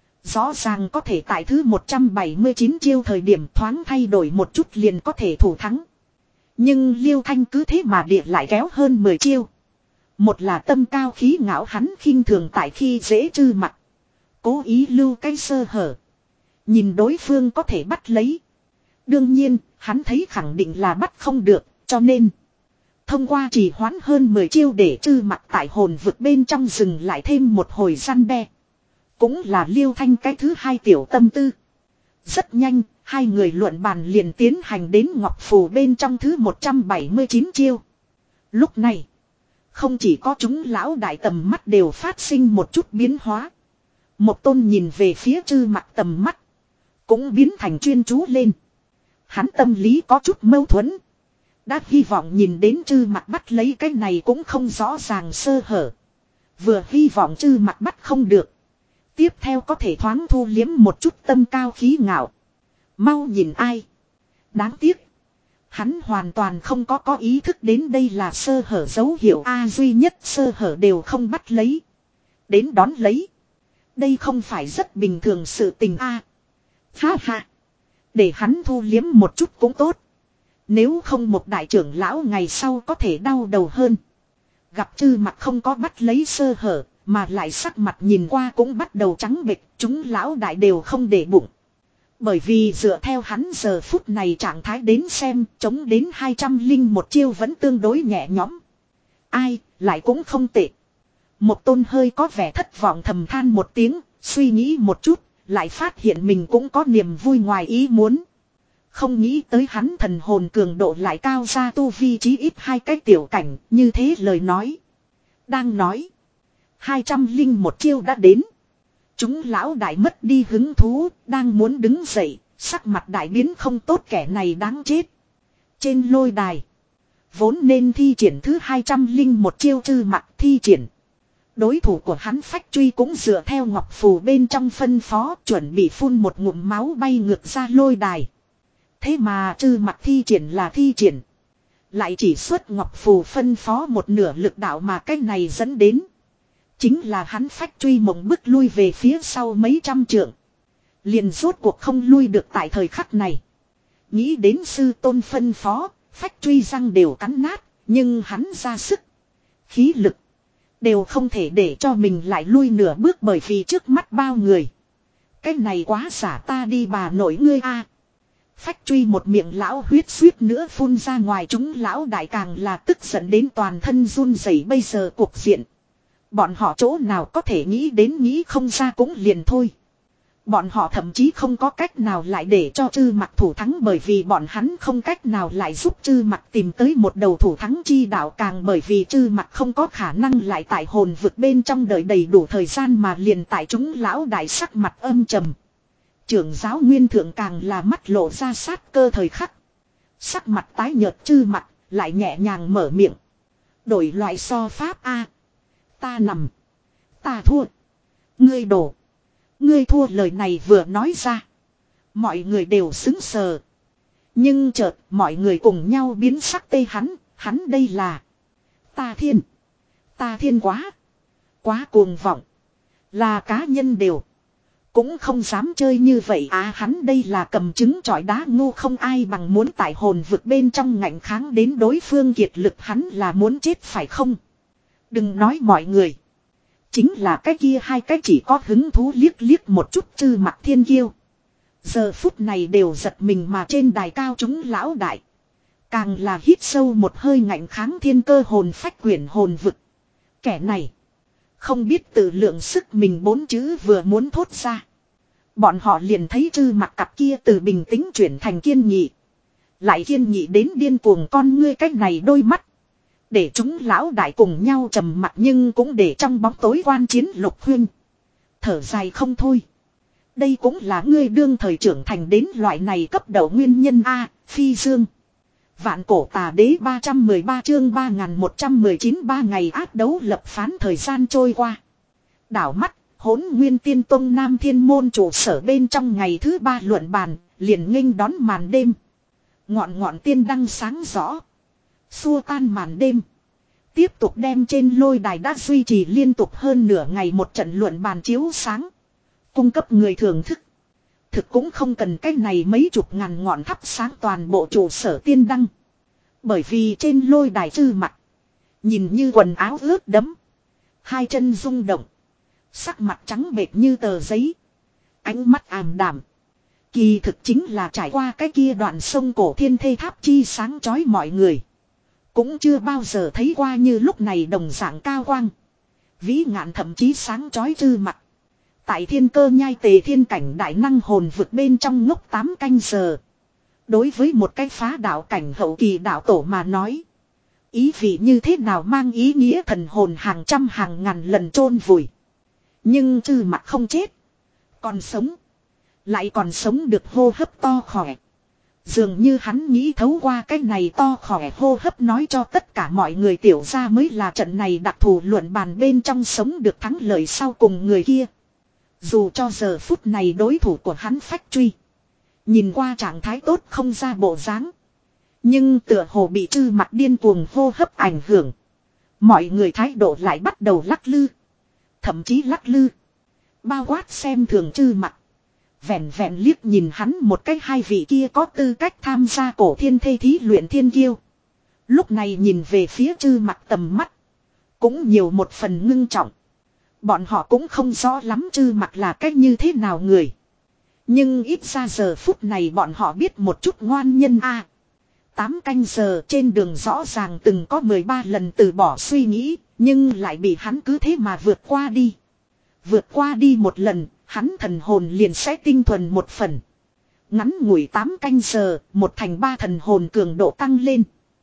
Rõ ràng có thể tại thứ một trăm bảy mươi chín chiêu thời điểm thoáng thay đổi một chút liền có thể thủ thắng. Nhưng Liêu Thanh cứ thế mà địa lại kéo hơn mười chiêu. Một là tâm cao khí ngạo, hắn khinh thường tại khi dễ chư mặt. Cố ý lưu cái sơ hở. Nhìn đối phương có thể bắt lấy. Đương nhiên, hắn thấy khẳng định là bắt không được, cho nên thông qua trì hoãn hơn mười chiêu để chư mặt tại hồn vực bên trong rừng lại thêm một hồi săn đe. Cũng là Liêu Thanh cái thứ hai tiểu tâm tư. Rất nhanh, hai người luận bàn liền tiến hành đến ngọc phù bên trong thứ một trăm bảy mươi chín chiêu. Lúc này, không chỉ có chúng lão đại tầm mắt đều phát sinh một chút biến hóa. Một tôn nhìn về phía chư mặt tầm mắt cũng biến thành chuyên chú lên. Hắn tâm lý có chút mâu thuẫn. Đã hy vọng nhìn đến Trư Mặc bắt lấy cái này cũng không rõ ràng sơ hở. Vừa hy vọng Trư Mặc bắt không được. Tiếp theo có thể thoáng thu liếm một chút tâm cao khí ngạo. Mau nhìn ai. Đáng tiếc. Hắn hoàn toàn không có có ý thức đến đây là sơ hở dấu hiệu A, duy nhất sơ hở đều không bắt lấy. Đến đón lấy. Đây không phải rất bình thường sự tình A. Ha ha. Để hắn thu liếm một chút cũng tốt. Nếu không một đại trưởng lão ngày sau có thể đau đầu hơn. Gặp Trư Mặc không có bắt lấy sơ hở, mà lại sắc mặt nhìn qua cũng bắt đầu trắng bệch, chúng lão đại đều không để bụng. Bởi vì dựa theo hắn giờ phút này trạng thái đến xem, chống đến hai trăm linh một chiêu vẫn tương đối nhẹ nhõm. Ai, lại cũng không tệ. Một tôn hơi có vẻ thất vọng thầm than một tiếng, suy nghĩ một chút, lại phát hiện mình cũng có niềm vui ngoài ý muốn. Không nghĩ tới hắn thần hồn cường độ lại cao ra tu vi chí ít hai cái tiểu cảnh, như thế lời nói. Đang nói, hai trăm linh một chiêu đã đến. Chúng lão đại mất đi hứng thú, đang muốn đứng dậy, sắc mặt đại biến không tốt, kẻ này đáng chết. Trên lôi đài, vốn nên thi triển thứ hai trăm linh một chiêu Trư Mặc thi triển. Đối thủ của hắn Phách Truy cũng dựa theo ngọc phù bên trong phân phó, chuẩn bị phun một ngụm máu bay ngược ra lôi đài. Thế mà Trư Mặc thi triển là thi triển, lại chỉ xuất ngọc phù phân phó một nửa lực đạo, mà cái này dẫn đến chính là hắn Phách Truy mộng bước lui về phía sau mấy trăm trượng. Liền rốt cuộc không lui được tại thời khắc này. Nghĩ đến sư tôn phân phó, Phách Truy răng đều cắn nát, nhưng hắn ra sức, khí lực, đều không thể để cho mình lại lui nửa bước, bởi vì trước mắt bao người. Cái này quá giả ta đi bà nội ngươi a. Phách Truy một miệng lão huyết suýt nữa phun ra ngoài, chúng lão đại càng là tức giận đến toàn thân run rẩy. Bây giờ cuộc diện, bọn họ chỗ nào có thể nghĩ đến, nghĩ không ra cũng liền thôi. Bọn họ thậm chí không có cách nào lại để cho Trư Mặc thủ thắng, bởi vì bọn hắn không cách nào lại giúp Trư Mặc tìm tới một đầu thủ thắng chi đạo, càng bởi vì Trư Mặc không có khả năng lại tại hồn vực bên trong đợi đầy đủ thời gian, mà liền tại chúng lão đại sắc mặt âm trầm. Trưởng giáo Nguyên Thượng càng là mắt lộ ra sát cơ thời khắc. Sắc mặt tái nhợt Trư Mặc lại nhẹ nhàng mở miệng. Đổi loại so pháp a. Ta nằm. Ta thua. Ngươi đổ. Ngươi thua, lời này vừa nói ra, mọi người đều sững sờ. Nhưng chợt mọi người cùng nhau biến sắc, tê hắn, hắn đây là ta thiên. Ta thiên quá. Quá cuồng vọng. Là cá nhân đều cũng không dám chơi như vậy à, hắn đây là cầm trứng trọi đá, ngu không ai bằng, muốn tại hồn vực bên trong ngạnh kháng đến đối phương kiệt lực, hắn là muốn chết phải không? Đừng nói mọi người. Chính là cái kia hai cái chỉ có hứng thú liếc liếc một chút Trư Mặc thiên kiêu, giờ phút này đều giật mình, mà trên đài cao chúng lão đại càng là hít sâu một hơi, ngạnh kháng thiên cơ hồn phách quyển hồn vực. Kẻ này không biết tự lượng sức mình, bốn chữ vừa muốn thốt ra, bọn họ liền thấy Trư Mặc cặp kia từ bình tĩnh chuyển thành kiên nghị, lại kiên nghị đến điên cuồng con ngươi, cách này đôi mắt để chúng lão đại cùng nhau trầm mặt, nhưng cũng để trong bóng tối quan chiến Lục Huynh thở dài không thôi. Đây cũng là ngươi đương thời trưởng thành đến loại này cấp độ nguyên nhân a. Phi Dương. Vạn cổ tà đế ba trăm mười ba chương ba nghìn một trăm mười chín, ba ngày ác đấu lập phán, thời gian trôi qua. Đảo mắt, Hỗn Nguyên Tiên Tông Nam Thiên môn trụ sở bên trong ngày thứ ba luận bàn, liền nghênh đón màn đêm. Ngọn ngọn tiên đăng sáng rõ, xua tan màn đêm. Tiếp tục đem trên lôi đài đã duy trì liên tục hơn nửa ngày một trận luận bàn chiếu sáng, cung cấp người thưởng thức. Thực cũng không cần cái này mấy chục ngàn ngọn thắp sáng toàn bộ trụ sở tiên đăng. Bởi vì trên lôi đài Trư Mặc nhìn như quần áo ướt đẫm, hai chân rung động, sắc mặt trắng bệch như tờ giấy, ánh mắt ảm đạm. Kỳ thực chính là trải qua cái kia đoạn sông cổ thiên thê tháp chi sáng chói, mọi người cũng chưa bao giờ thấy qua như lúc này đồng dạng cao quang, vĩ ngạn, thậm chí sáng chói Trư Mặc. Tại thiên cơ nhai tề thiên cảnh đại năng hồn vực bên trong ngốc tám canh giờ. Đối với một cái phá đạo cảnh hậu kỳ đạo tổ mà nói, ý vị như thế nào, mang ý nghĩa thần hồn hàng trăm hàng ngàn lần chôn vùi. Nhưng Trư Mặc không chết, còn sống, lại còn sống được hô hấp to khỏe, Dường như hắn nghĩ thấu qua cái này to khỏe hô hấp nói cho tất cả mọi người tiểu ra mới là trận này đặc thù luận bàn bên trong sống được thắng lợi sau cùng người kia. Dù cho giờ phút này đối thủ của hắn Phách Truy. Nhìn qua trạng thái tốt không ra bộ dáng. Nhưng tựa hồ bị Trư Mặc điên cuồng hô hấp ảnh hưởng. Mọi người thái độ lại bắt đầu lắc lư. Thậm chí lắc lư. Bao quát xem thường Trư Mặc. Vẹn vẹn liếc nhìn hắn một cái hai vị kia có tư cách tham gia cổ thiên thê thí luyện thiên kiêu. Lúc này nhìn về phía Trư Mặc tầm mắt. Cũng nhiều một phần ngưng trọng. Bọn họ cũng không rõ lắm Trư Mặc là cách như thế nào người. Nhưng ít ra giờ phút này bọn họ biết một chút ngoan nhân a. Tám canh giờ trên đường rõ ràng từng có mười ba lần từ bỏ suy nghĩ. Nhưng lại bị hắn cứ thế mà vượt qua đi. Vượt qua đi một lần. Hắn thần hồn liền sẽ tinh thuần một phần. Ngắn ngủi tám canh giờ, một thành ba thần hồn cường độ tăng lên.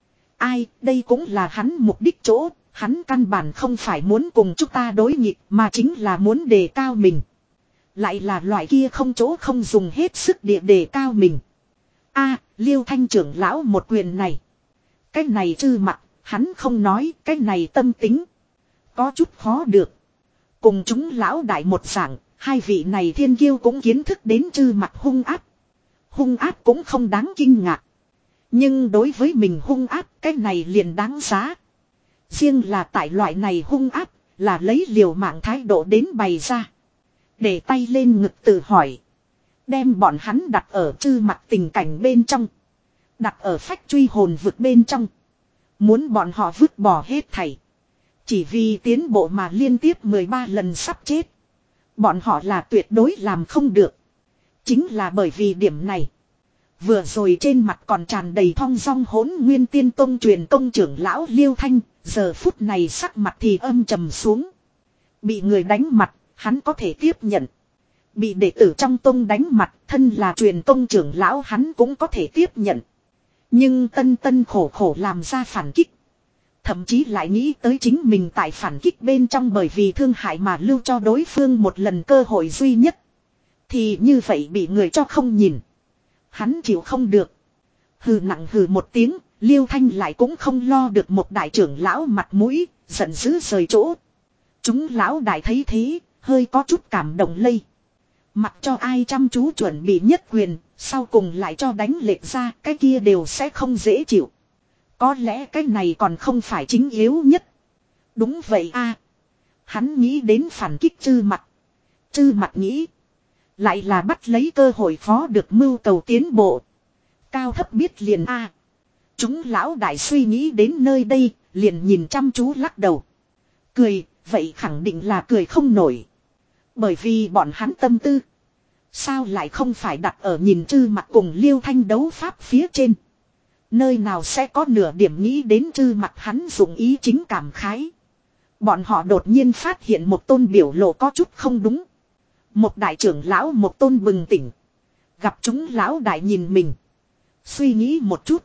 Ai, đây cũng là hắn mục đích chỗ, hắn căn bản không phải muốn cùng chúng ta đối nghịch, mà chính là muốn đề cao mình. Lại là loại kia không chỗ không dùng hết sức địa đề cao mình. A, Liêu Thanh trưởng lão một quyền này. Cái này Trư Mặc, hắn không nói, cái này tâm tính. Có chút khó được. Cùng chúng lão đại một dạng. Hai vị này thiên kiêu cũng kiến thức đến Trư Mặc hung ác. Hung ác cũng không đáng kinh ngạc. Nhưng đối với mình hung ác cái này liền đáng giá. Riêng là tại loại này hung ác là lấy liều mạng thái độ đến bày ra. Để tay lên ngực tự hỏi. Đem bọn hắn đặt ở Trư Mặc tình cảnh bên trong. Đặt ở Phách Truy hồn vực bên trong. Muốn bọn họ vứt bỏ hết thảy. Chỉ vì tiến bộ mà liên tiếp mười ba lần sắp chết. Bọn họ là tuyệt đối làm không được. Chính là bởi vì điểm này. Vừa rồi trên mặt còn tràn đầy thong dong Hỗn Nguyên Tiên Tông truyền tông trưởng lão Liêu Thanh. Giờ phút này sắc mặt thì âm trầm xuống. Bị người đánh mặt, hắn có thể tiếp nhận. Bị đệ tử trong tông đánh mặt, thân là truyền tông trưởng lão hắn cũng có thể tiếp nhận. Nhưng tân tân khổ khổ làm ra phản kích. Thậm chí lại nghĩ tới chính mình tại phản kích bên trong bởi vì thương hại mà lưu cho đối phương một lần cơ hội duy nhất. Thì như vậy bị người cho không nhìn. Hắn chịu không được. Hừ nặng hừ một tiếng, Liêu Thanh lại cũng không lo được một đại trưởng lão mặt mũi, giận dữ rời chỗ. Chúng lão đại thấy thế, hơi có chút cảm động lây. Mặc cho ai chăm chú chuẩn bị nhất quyền, sau cùng lại cho đánh lệch ra, cái kia đều sẽ không dễ chịu. Có lẽ cái này còn không phải chính yếu nhất. Đúng vậy a. Hắn nghĩ đến phản kích Trư Mặc. Trư Mặc nghĩ. Lại là bắt lấy cơ hội khó được mưu cầu tiến bộ. Cao thấp biết liền a. Chúng lão đại suy nghĩ đến nơi đây, liền nhìn chăm chú lắc đầu. Cười, vậy khẳng định là cười không nổi. Bởi vì bọn hắn tâm tư. Sao lại không phải đặt ở nhìn Trư Mặc cùng Liêu Thanh đấu pháp phía trên. Nơi nào sẽ có nửa điểm nghĩ đến Trư Mặc hắn dụng ý chính cảm khái. Bọn họ đột nhiên phát hiện một tôn biểu lộ có chút không đúng. Một đại trưởng lão một tôn bừng tỉnh. Gặp chúng lão đại nhìn mình. Suy nghĩ một chút.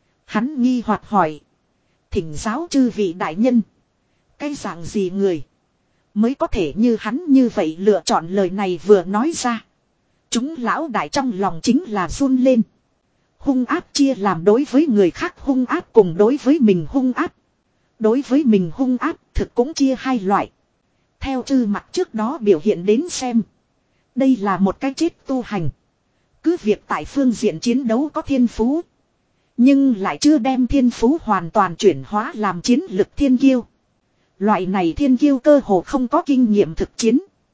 Hắn nghi hoặc hỏi. Thỉnh giáo chư vị đại nhân. Cái dạng gì người. Mới có thể như hắn như vậy lựa chọn lời này vừa nói ra. Chúng lão đại trong lòng chính là run lên. Hung áp chia làm đối với người khác hung áp cùng đối với mình hung áp. Đối với mình hung áp thực cũng chia hai loại. Theo Trư Mặc trước đó biểu hiện đến xem. Đây là một cái chết tu hành. Cứ việc tại phương diện chiến đấu có thiên phú. Nhưng lại chưa đem thiên phú hoàn toàn chuyển hóa làm chiến lực thiên kiêu. Loại này thiên kiêu cơ hồ không có kinh nghiệm thực chiến.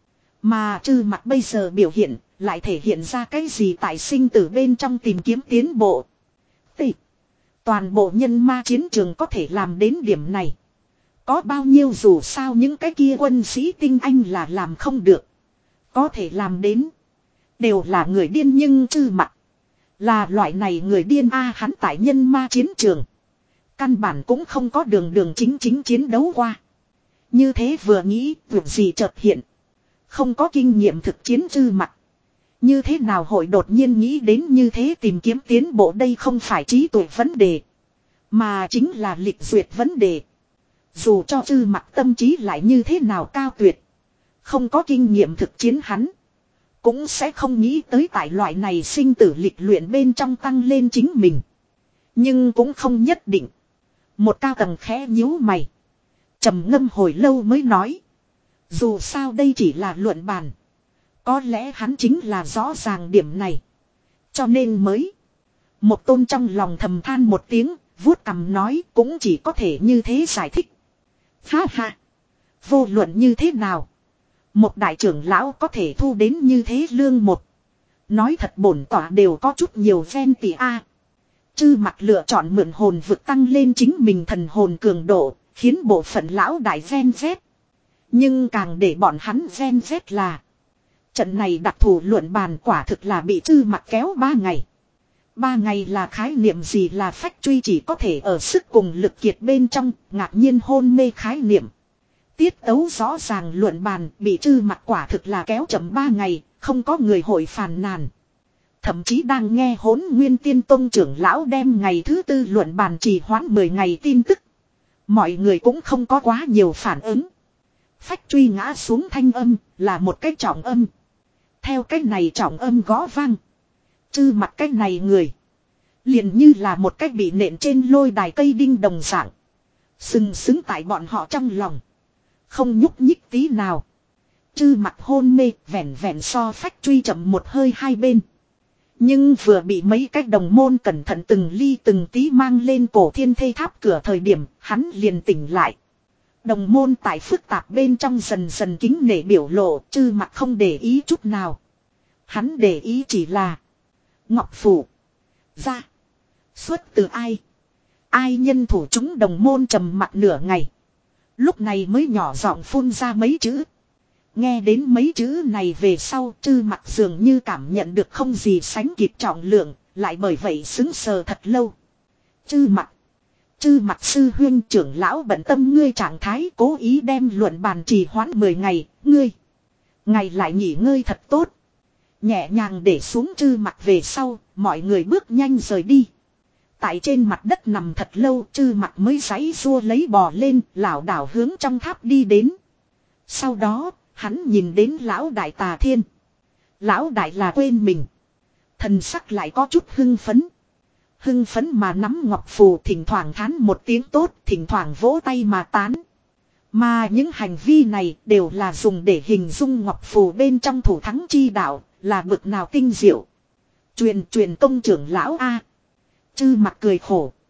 Mà Trư Mặc bây giờ biểu hiện lại thể hiện ra cái gì tại sinh tử bên trong tìm kiếm tiến bộ. Tỷ. Toàn bộ nhân ma chiến trường có thể làm đến điểm này. Có bao nhiêu dù sao những cái kia quân sĩ tinh anh là làm không được. Có thể làm đến. Đều là người điên nhưng Trư Mặc. Là loại này người điên a hắn tại nhân ma chiến trường. Căn bản cũng không có đường đường chính chính chiến đấu qua. Như thế vừa nghĩ việc gì chợt hiện. Không có kinh nghiệm thực chiến Trư Mặc. Như thế nào hội đột nhiên nghĩ đến như thế tìm kiếm tiến bộ đây không phải trí tuệ vấn đề. Mà chính là lịch duyệt vấn đề. Dù cho Trư Mặc tâm trí lại như thế nào cao tuyệt. Không có kinh nghiệm thực chiến hắn. cũng sẽ không nghĩ tới tại loại này sinh tử lịch luyện bên trong tăng lên chính mình. Nhưng cũng không nhất định. Một cao tầng khẽ nhíu mày. Trầm ngâm hồi lâu mới nói. Dù sao đây chỉ là luận bàn. Có lẽ hắn chính là rõ ràng điểm này. Cho nên mới. Một tôn trong lòng thầm than một tiếng, vuốt cằm nói cũng chỉ có thể như thế giải thích. Ha ha. Vô luận như thế nào. Một đại trưởng lão có thể thu đến như thế lương một. Nói thật bổn tỏa đều có chút nhiều ven tỉ a. Chư mặt lựa chọn mượn hồn vực tăng lên chính mình thần hồn cường độ, khiến bộ phận lão đại ven vét. Nhưng càng để bọn hắn ven vét là. Trận này đặc thù luận bàn quả thực là bị chư mặt kéo ba ngày. Ba ngày là khái niệm gì là phách truy chỉ có thể ở sức cùng lực kiệt bên trong, ngạc nhiên hôn mê khái niệm. Tiết tấu rõ ràng luận bàn bị chư mặt quả thực là kéo chậm ba ngày, không có người hội phàn nàn. Thậm chí đang nghe Hỗn Nguyên Tiên Tông trưởng lão đem ngày thứ tư luận bàn trì hoãn mười ngày tin tức. Mọi người cũng không có quá nhiều phản ứng. Phách truy ngã xuống thanh âm là một cái trọng âm. Theo cái này trọng âm gõ vang. Chư mặt cái này người. Liền như là một cái bị nện trên lôi đài cây đinh đồng dạng. Sừng sững tại bọn họ trong lòng. Không nhúc nhích tí nào. Chư mặt hôn mê vẻn vẻn so phách truy chậm một hơi hai bên. Nhưng vừa bị mấy cái đồng môn cẩn thận từng ly từng tí mang lên cổ thiên thây tháp cửa thời điểm hắn liền tỉnh lại. Đồng môn tại phức tạp bên trong dần dần kính nể biểu lộ chư mặt không để ý chút nào. Hắn để ý chỉ là Ngọc Phủ. Ra. Xuất từ ai. Ai nhân thủ chúng đồng môn trầm mặt nửa ngày. Lúc này mới nhỏ giọng phun ra mấy chữ. Nghe đến mấy chữ này về sau chư mặt dường như cảm nhận được không gì sánh kịp trọng lượng. Lại bởi vậy xứng sờ thật lâu. Chư mặt. Chư mặt sư huyên trưởng lão bận tâm ngươi trạng thái cố ý đem luận bàn trì hoãn mười ngày. Ngươi. Ngày lại nghỉ ngơi thật tốt. Nhẹ nhàng để xuống chư mặt về sau. Mọi người bước nhanh rời đi. Tại trên mặt đất nằm thật lâu chư mặt mới giãy rua lấy bò lên lảo đảo hướng trong tháp đi đến. Sau đó hắn nhìn đến lão đại Tà Thiên. Lão đại là quên mình. Thần sắc lại có chút hưng phấn. Hưng phấn mà nắm ngọc phù thỉnh thoảng thán một tiếng tốt thỉnh thoảng vỗ tay mà tán. Mà những hành vi này đều là dùng để hình dung ngọc phù bên trong thủ thắng chi đạo là bực nào tinh diệu. Truyền truyền công trưởng lão A. Chư mặt cười khổ.